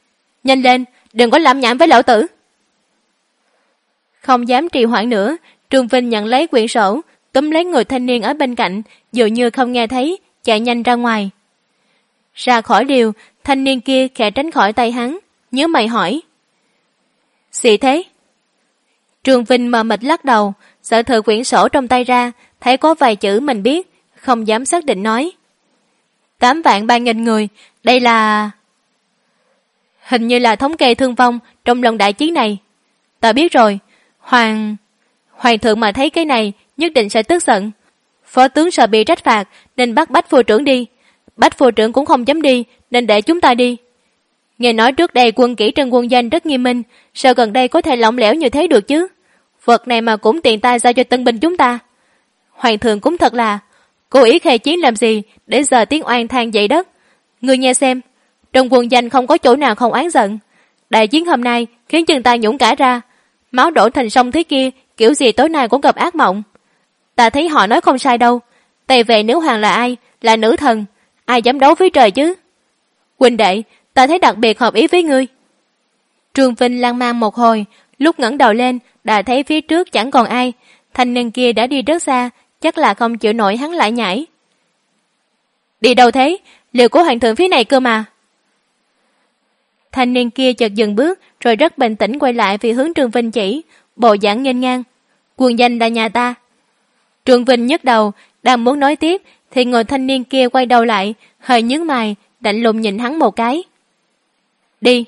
Nhanh lên, đừng có làm nhảm với lão tử. Không dám trì hoãn nữa, Trương Vinh nhận lấy quyển sổ, túm lấy người thanh niên ở bên cạnh, dường như không nghe thấy, chạy nhanh ra ngoài. Ra khỏi liều, thanh niên kia khẽ tránh khỏi tay hắn, nhớ mày hỏi. Gì thế? Trương Vinh mờ mịt lắc đầu, sợ thử quyển sổ trong tay ra, thấy có vài chữ mình biết, không dám xác định nói. 8.300.000 người, đây là... Hình như là thống kê thương vong trong lần đại chiến này. Ta biết rồi, Hoàng thượng mà thấy cái này nhất định sẽ tức giận. Phó tướng sợ bị trách phạt nên bắt Bách phu trưởng đi. Bách phu trưởng cũng không dám đi nên để chúng ta đi. Nghe nói trước đây quân kỷ trên quân danh rất nghiêm minh, sao gần đây có thể lỏng lẻo như thế được chứ? Vật này mà cũng tiện tay giao cho tân binh chúng ta. Hoàng thượng cũng thật là cố ý khai chiến làm gì để giờ tiếng oan than dậy đất. Ngươi nghe xem, trong quân danh không có chỗ nào không oán giận. Đại chiến hôm nay khiến chân ta nhũng cả ra, máu đổ thành sông thế kia, kiểu gì tối nay cũng gặp ác mộng. Ta thấy họ nói không sai đâu. Tây về nữ hoàng là ai? Là nữ thần. Ai dám đấu với trời chứ? Huynh đệ, ta thấy đặc biệt hợp ý với ngươi. Trương Vinh lan man một hồi, lúc ngẩng đầu lên đã thấy phía trước chẳng còn ai. Thanh niên kia đã đi rất xa, chắc là không chịu nổi hắn lại nhảy. Đi đâu thế? Liệu của hoàng thượng phía này cơ mà. Thanh niên kia chợt dừng bước rồi rất bình tĩnh quay lại về hướng Trương Vinh chỉ, bộ dạng nghênh ngang. Quân danh là nhà ta. Trương Vinh nhấc đầu, đang muốn nói tiếp thì người thanh niên kia quay đầu lại, hơi nhướng mày, lạnh lùng nhìn hắn một cái. Đi.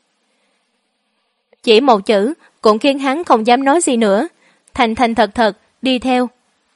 Chỉ một chữ cũng khiến hắn không dám nói gì nữa, thành thành thật thật đi theo.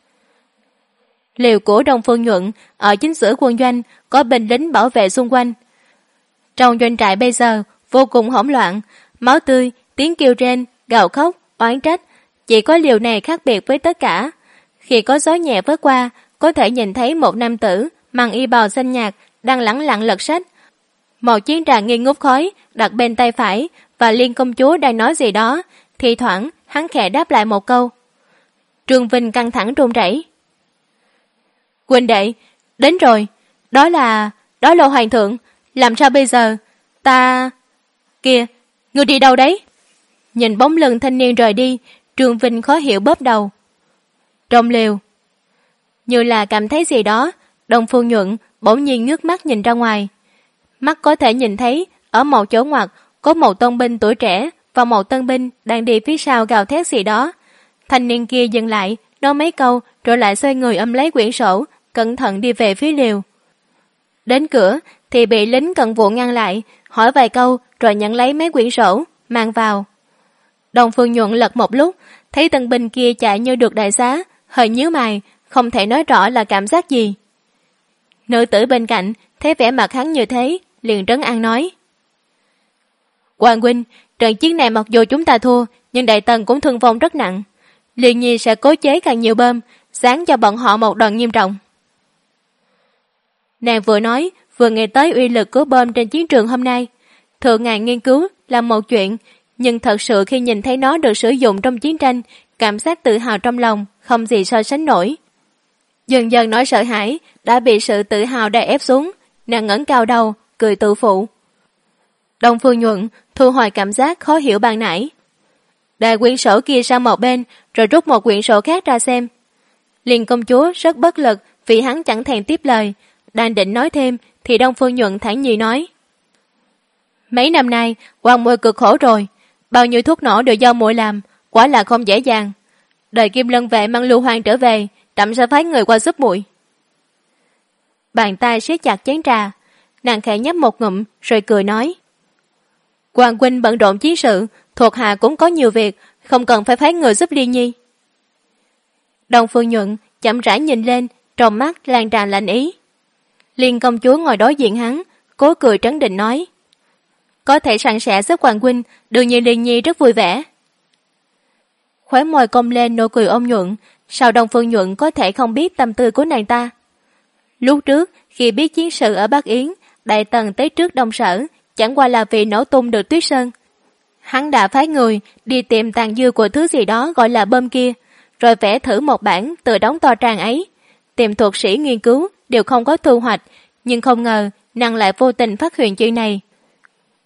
Liều của Đông Phương Nhuận ở chính giữa quân doanh, có binh lính bảo vệ xung quanh. Trong doanh trại bây giờ vô cùng hỗn loạn, máu tươi, tiếng kêu rên, gào khóc, oán trách. Chỉ có liều này khác biệt với tất cả. Khi có gió nhẹ vớt qua, có thể nhìn thấy một nam tử mặc y bào xanh nhạt đang lẳng lặng lật sách. Một chiến trà nghi ngút khói đặt bên tay phải và Liên công chúa đang nói gì đó. Thì thoảng hắn khẽ đáp lại một câu. Trương Vinh căng thẳng run rẩy. Huynh đệ, đến rồi. Đó là hoàng thượng. Làm sao bây giờ? Ta... Kìa, ngươi đi đâu đấy? Nhìn bóng lưng thanh niên rời đi, Trương Vinh khó hiểu bóp đầu. Trong liều. Như là cảm thấy gì đó, Đông Phương Nhuận bỗng nhiên ngước mắt nhìn ra ngoài. Mắt có thể nhìn thấy ở một chỗ ngoặt có một tân binh tuổi trẻ và một tân binh đang đi phía sau gào thét gì đó. Thanh niên kia dừng lại, nói mấy câu rồi lại xoay người ôm lấy quyển sổ, cẩn thận đi về phía liều. Đến cửa thì bị lính cận vụ ngăn lại, hỏi vài câu rồi nhận lấy mấy quyển sổ, mang vào. Đông Phương Nhuận lật một lúc, thấy tân binh kia chạy như được đại xá, hơi nhíu mày, không thể nói rõ là cảm giác gì. Nữ tử bên cạnh thấy vẻ mặt hắn như thế, liền trấn an nói. Hoàng huynh, trận chiến này mặc dù chúng ta thua, nhưng Đại Tần cũng thương vong rất nặng. Liên nhi sẽ cố chế càng nhiều bom, sáng cho bọn họ một đòn nghiêm trọng. Nàng vừa nói, vừa nghe tới uy lực của bom trên chiến trường hôm nay. Thượng ngàn nghiên cứu là một chuyện, nhưng thật sự khi nhìn thấy nó được sử dụng trong chiến tranh, cảm giác tự hào trong lòng không gì so sánh nổi. Dần dần nỗi sợ hãi đã bị sự tự hào đè ép xuống, nàng ngẩng cao đầu, cười tự phụ. Đông Phương Nhuận thu hồi cảm giác khó hiểu ban nãy. Đè quyển sổ kia sang một bên, rồi rút một quyển sổ khác ra xem. Liên công chúa rất bất lực vì hắn chẳng thèm tiếp lời, đang định nói thêm thì Đông Phương Nhuận thản nhiên nói. Mấy năm nay, Hoàng muội cực khổ rồi, bao nhiêu thuốc nổ đều do muội làm, quả là không dễ dàng. Đời Kim Lân vệ mang Lưu Hoàng trở về, trẫm sẽ phái người qua giúp muội. Bàn tay siết chặt chén trà, nàng khẽ nhấp một ngụm rồi cười nói. Hoàng huynh bận rộn chiến sự, thuộc hạ cũng có nhiều việc, không cần phải phái người giúp Liên nhi. Đông Phương Nhuận chậm rãi nhìn lên, trong mắt lan tràn lạnh ý. Liên công chúa ngồi đối diện hắn, cố cười trấn định nói. Có thể sẵn sẻ giúp Hoàng huynh, đương nhiên Liên nhi rất vui vẻ. Khóe môi cong lên nụ cười ôn nhuận, sao Đông Phương Nhuận có thể không biết tâm tư của nàng ta. Lúc trước, khi biết chiến sự ở Bắc Yến, Đại Tần tới trước Đông Sở, chẳng qua là vì nổ tung được Tuyết Sơn. Hắn đã phái người đi tìm tàn dư của thứ gì đó gọi là bom kia, rồi vẽ thử một bản tự đóng to tràng ấy. Tìm thuật sĩ nghiên cứu đều không có thu hoạch, nhưng không ngờ nàng lại vô tình phát hiện chuyện này.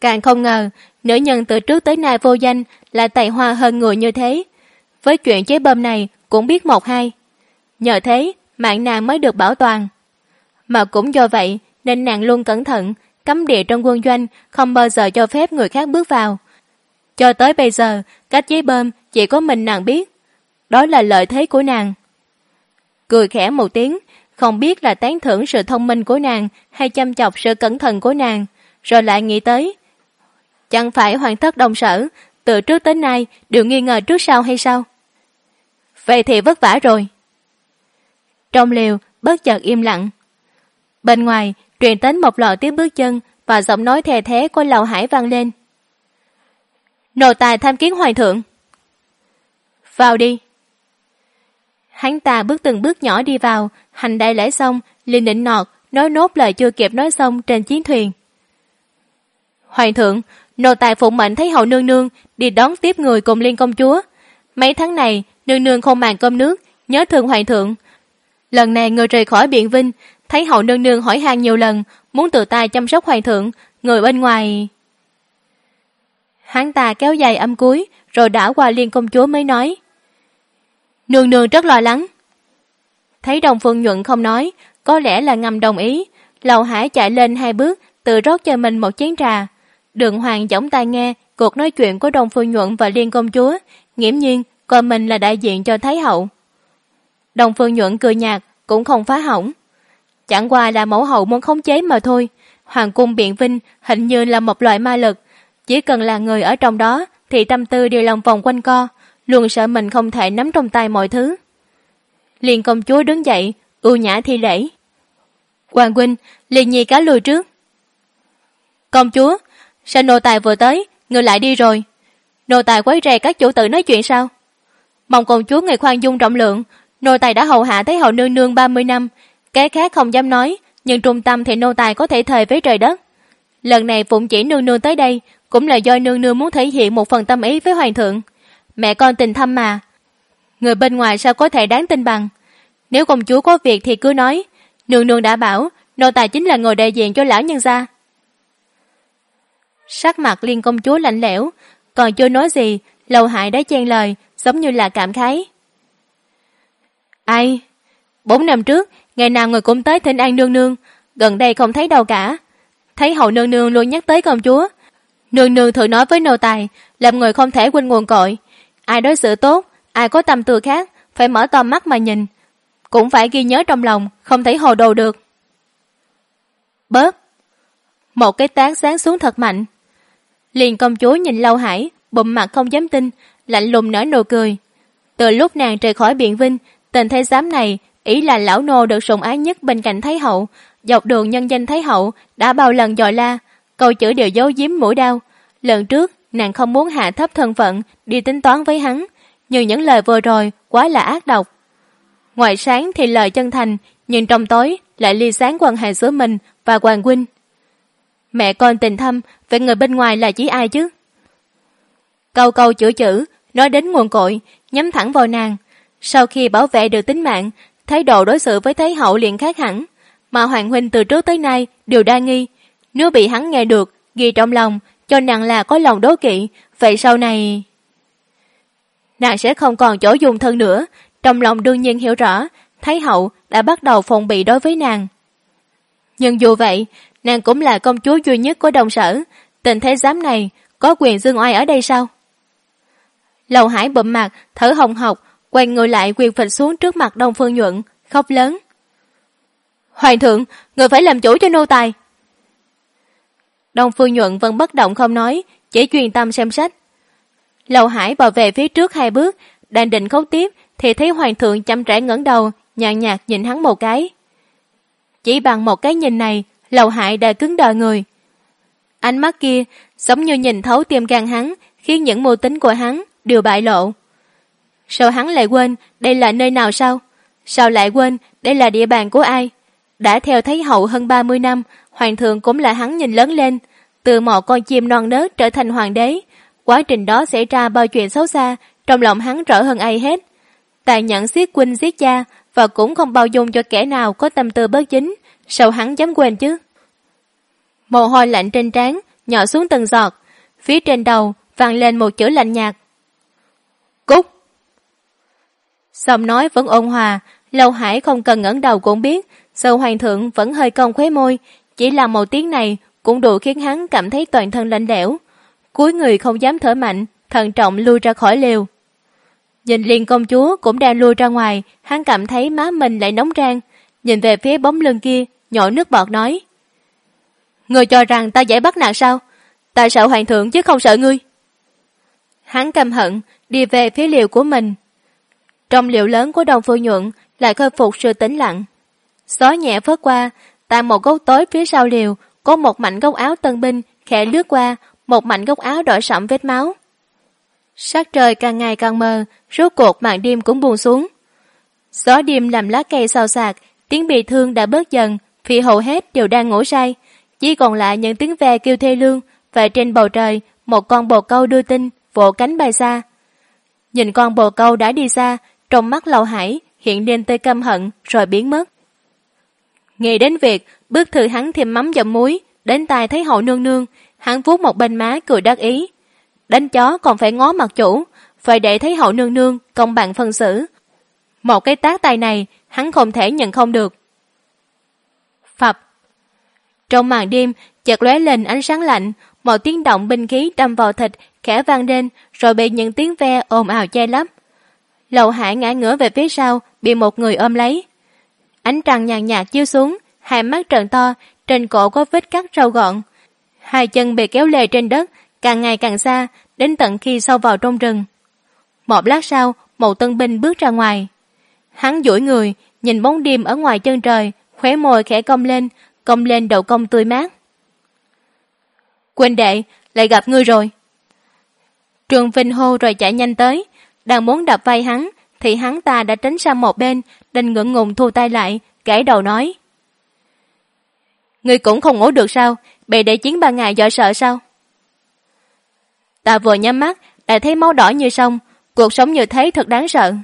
Càng không ngờ, nữ nhân từ trước tới nay vô danh lại tài hoa hơn người như thế. Với chuyện chế bom này cũng biết một hai. Nhờ thế, mạng nàng mới được bảo toàn. Mà cũng do vậy nên nàng luôn cẩn thận, cấm địa trong quân doanh không bao giờ cho phép người khác bước vào. Cho tới bây giờ, cách chế bom chỉ có mình nàng biết. Đó là lợi thế của nàng. Cười khẽ một tiếng, không biết là tán thưởng sự thông minh của nàng hay chăm chọc sự cẩn thận của nàng, rồi lại nghĩ tới. Chẳng phải Hoàng thất Đồng Sở từ trước tới nay đều nghi ngờ trước sau hay sao? Vậy thì vất vả rồi. Trong lều bất chợt im lặng. Bên ngoài truyền đến một loạt tiếng bước chân và giọng nói thè thé của Lầu Hải vang lên. Nô tài tham kiến Hoàng thượng. Vào đi. Hắn ta bước từng bước nhỏ đi vào, hành đại lễ xong liền nịnh nọt nói nốt lời chưa kịp nói xong trên chiến thuyền. Hoàng thượng, nô tài phụng mệnh thấy hậu nương nương đi đón tiếp người cùng Liên công chúa. Mấy tháng này nương nương không màng cơm nước, nhớ thương Hoàng thượng. Lần này người rời khỏi Biện Vinh, thấy hậu nương nương hỏi han nhiều lần, muốn tự tay chăm sóc Hoàng thượng. Người bên ngoài. Hắn ta kéo dài âm cuối, rồi đảo qua Liên công chúa mới nói. Nương nương rất lo lắng. Thấy Đông Phương Nhuận không nói, có lẽ là ngầm đồng ý. Lầu Hải chạy lên 2 bước, tự rót cho mình một chén trà. Đường Hoàng giỏng tai nghe cuộc nói chuyện của Đông Phương Nhuận và Liên công chúa, nghiễm nhiên coi mình là đại diện cho Thái hậu. Đông Phương Nhuận cười nhạt, cũng không phá hỏng. Chẳng qua là mẫu hậu muốn khống chế mà thôi. Hoàng cung Biện Vinh hình như là một loại ma lực, chỉ cần là người ở trong đó thì tâm tư đều lòng vòng quanh co, luôn sợ mình không thể nắm trong tay mọi thứ. Liên công chúa đứng dậy, ưu nhã thi lễ. Hoàng huynh, Liên nhi cáo lui trước. Công chúa, sao nô tài vừa tới, người lại đi rồi? Nô tài quấy rầy các chủ tử nói chuyện sao? Mong công chúa ngày khoan dung rộng lượng, nô tài đã hầu hạ Thái hậu nương nương 30 năm, cái khác không dám nói, nhưng trung tâm thì nô tài có thể thề với trời đất. Lần này phụng chỉ nương nương tới đây cũng là do nương nương muốn thể hiện một phần tâm ý với hoàng thượng. Mẹ con tình thâm mà, người bên ngoài sao có thể đáng tin bằng. Nếu công chúa có việc thì cứ nói, nương nương đã bảo nô tài chính là người đại diện cho lão nhân gia. Sắc mặt Liên công chúa lạnh lẽo, còn chưa nói gì, Lầu Hại đã chen lời, giống như là cảm khái. Ai? 4 năm trước, ngày nào người cũng tới thỉnh an nương nương, gần đây không thấy đâu cả. Thấy hậu nương nương luôn nhắc tới công chúa. Nương nương thử nói với nô tài, làm người không thể quên nguồn cội. Ai đối xử tốt, ai có tâm tư khác, phải mở to mắt mà nhìn. Cũng phải ghi nhớ trong lòng, không thể hồ đồ được. Bớp. Một cái tát giáng xuống thật mạnh. Liền công chúa nhìn Lâu Hải, bụm mặt không dám tin, lạnh lùng nở nụ cười. Từ lúc nàng rời khỏi Biện Vinh, tên thái giám này ý là lão nô được sủng ái nhất bên cạnh Thái hậu. Dọc đường nhân danh Thái hậu đã bao lần dòi la, câu chữ đều giấu giếm mũi đau. Lần trước nàng không muốn hạ thấp thân phận đi tính toán với hắn, nhưng những lời vừa rồi quá là ác độc. Ngoài sáng thì lời chân thành, nhưng trong tối lại ly sáng quan hệ giữa mình và Hoàng huynh. Mẹ con tình thâm, vậy người bên ngoài là chỉ ai chứ? Câu câu chữ chữ nói đến nguồn cội, nhắm thẳng vào nàng. Sau khi bảo vệ được tính mạng, thái độ đối xử với Thái hậu liền khác hẳn, mà Hoàng huynh từ trước tới nay đều đa nghi. Nếu bị hắn nghe được, ghi trong lòng, cho nàng là có lòng đố kỵ, vậy sau này nàng sẽ không còn chỗ dùng thân nữa. Trong lòng đương nhiên hiểu rõ Thái hậu đã bắt đầu phòng bị đối với nàng. Nhưng dù vậy, nàng cũng là công chúa duy nhất của Đồng Sở, tình thế giám này có quyền dương oai ở đây sao? Lầu Hải bụm mặt, thở hồng hộc, quay người lại quyền phịch xuống trước mặt Đông Phương Nhuận, khóc lớn. Hoàng thượng, người phải làm chủ cho nô tài. Đông Phương Nhuận vẫn bất động không nói, chỉ chuyên tâm xem sách. Lầu Hải bò về phía trước 2 bước, đang định khóc tiếp thì thấy hoàng thượng chậm rãi ngẩng đầu, nhàn nhạt nhìn hắn một cái. Chỉ bằng một cái nhìn này, Lầu Hải đã cứng đờ người. Ánh mắt kia giống như nhìn thấu tim gan hắn, khiến những mưu tính của hắn đều bại lộ. Sao hắn lại quên đây là nơi nào sao? Sao lại quên đây là địa bàn của ai? Đã theo Thái hậu hơn 30 năm, hoàng thượng cũng là hắn nhìn lớn lên, từ một con chim non nớt trở thành hoàng đế. Quá trình đó xảy ra bao chuyện xấu xa, trong lòng hắn rõ hơn ai hết. Tàn nhẫn giết huynh giết cha, và cũng không bao dung cho kẻ nào có tâm tư bất chính, sao hắn dám quên chứ? Mồ hôi lạnh trên trán nhỏ xuống từng giọt. Phía trên đầu vang lên một chữ lạnh nhạt. Cút! Giọng nói vẫn ôn hòa, Lâu Hải không cần ngẩng đầu cũng biết, Sở Hoàng thượng vẫn hơi cong khóe môi, chỉ là một tiếng này cũng đủ khiến hắn cảm thấy toàn thân lạnh lẽo. Cúi người không dám thở mạnh, thận trọng lui ra khỏi lều. Nhìn Liên công chúa cũng đang lui ra ngoài, hắn cảm thấy má mình lại nóng rang, nhìn về phía bóng lưng kia, nhổ nước bọt nói: Ngươi cho rằng ta dễ bắt nạt sao? Ta sợ hoàng thượng chứ không sợ ngươi. Hắn căm hận, đi về phía liều của mình. Trong liều lớn của Đông Phương Nhuận lại khôi phục sự tĩnh lặng. Gió nhẹ phớt qua, tại một góc tối phía sau liều có một mảnh góc áo tân binh khẽ lướt qua, một mảnh góc áo đỏ sẫm vết máu. Sắc trời càng ngày càng mờ, rốt cuộc màn đêm cũng buông xuống. Gió đêm làm lá cây xào xạc, tiếng bị thương đã bớt dần, vì hầu hết đều đang ngủ say, chỉ còn lại những tiếng ve kêu thê lương. Và trên bầu trời, một con bồ câu đưa tin vỗ cánh bay xa. Nhìn con bồ câu đã đi xa, trong mắt Lâu Hải hiện lên tia căm hận rồi biến mất. Nghĩ đến việc bức thư hắn thêm mắm dặm muối đến tai thấy hậu nương nương, hắn vuốt một bên má cười đắc ý. Đánh chó còn phải ngó mặt chủ, phải để thấy hậu nương nương công bằng phân xử. Một cái tát tay này hắn không thể nhận không được. Phập. Trong màn đêm chợt lóe lên ánh sáng lạnh, một tiếng động binh khí đâm vào thịt khẽ vang lên, rồi bị những tiếng ve ồn ào che lấp. Lâu Hải ngã ngửa về phía sau, bị một người ôm lấy. Ánh trăng nhàn nhạt chiếu xuống, hai mắt trợn to, trên cổ có vết cắt râu gọn. Hai chân bị kéo lê trên đất, càng ngày càng xa, đến tận khi sâu vào trong rừng. Một lát sau, một tân binh bước ra ngoài. Hắn duỗi người, nhìn bóng đêm ở ngoài chân trời, khóe môi khẽ cong lên độ cong tươi mát. Huynh đệ, lại gặp ngươi rồi. Trường Vinh hô rồi chạy nhanh tới, đang muốn đập vai hắn, thì hắn ta đã tránh sang một bên, đành ngượng ngùng thu tay lại, gãi đầu nói: Ngươi cũng không ngủ được sao? Bè để chiến 3 ngày do sợ sao? Ta vừa nhắm mắt đã thấy máu đỏ như sông, cuộc sống như thế thật đáng sợ.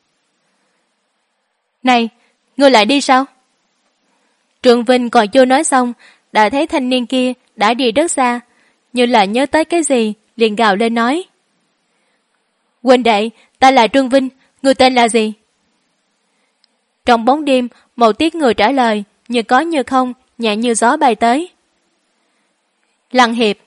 Này, ngươi lại đi sao? Trường Vinh còn chưa nói xong, đã thấy thanh niên kia đã đi rất xa, như là nhớ tới cái gì, liền gào lên nói: Huynh đệ, ta là Trương Vinh, ngươi tên là gì? Trong bóng đêm, một tiếng người trả lời, như có như không, nhẹ như gió bay tới: Lăng Hiệp.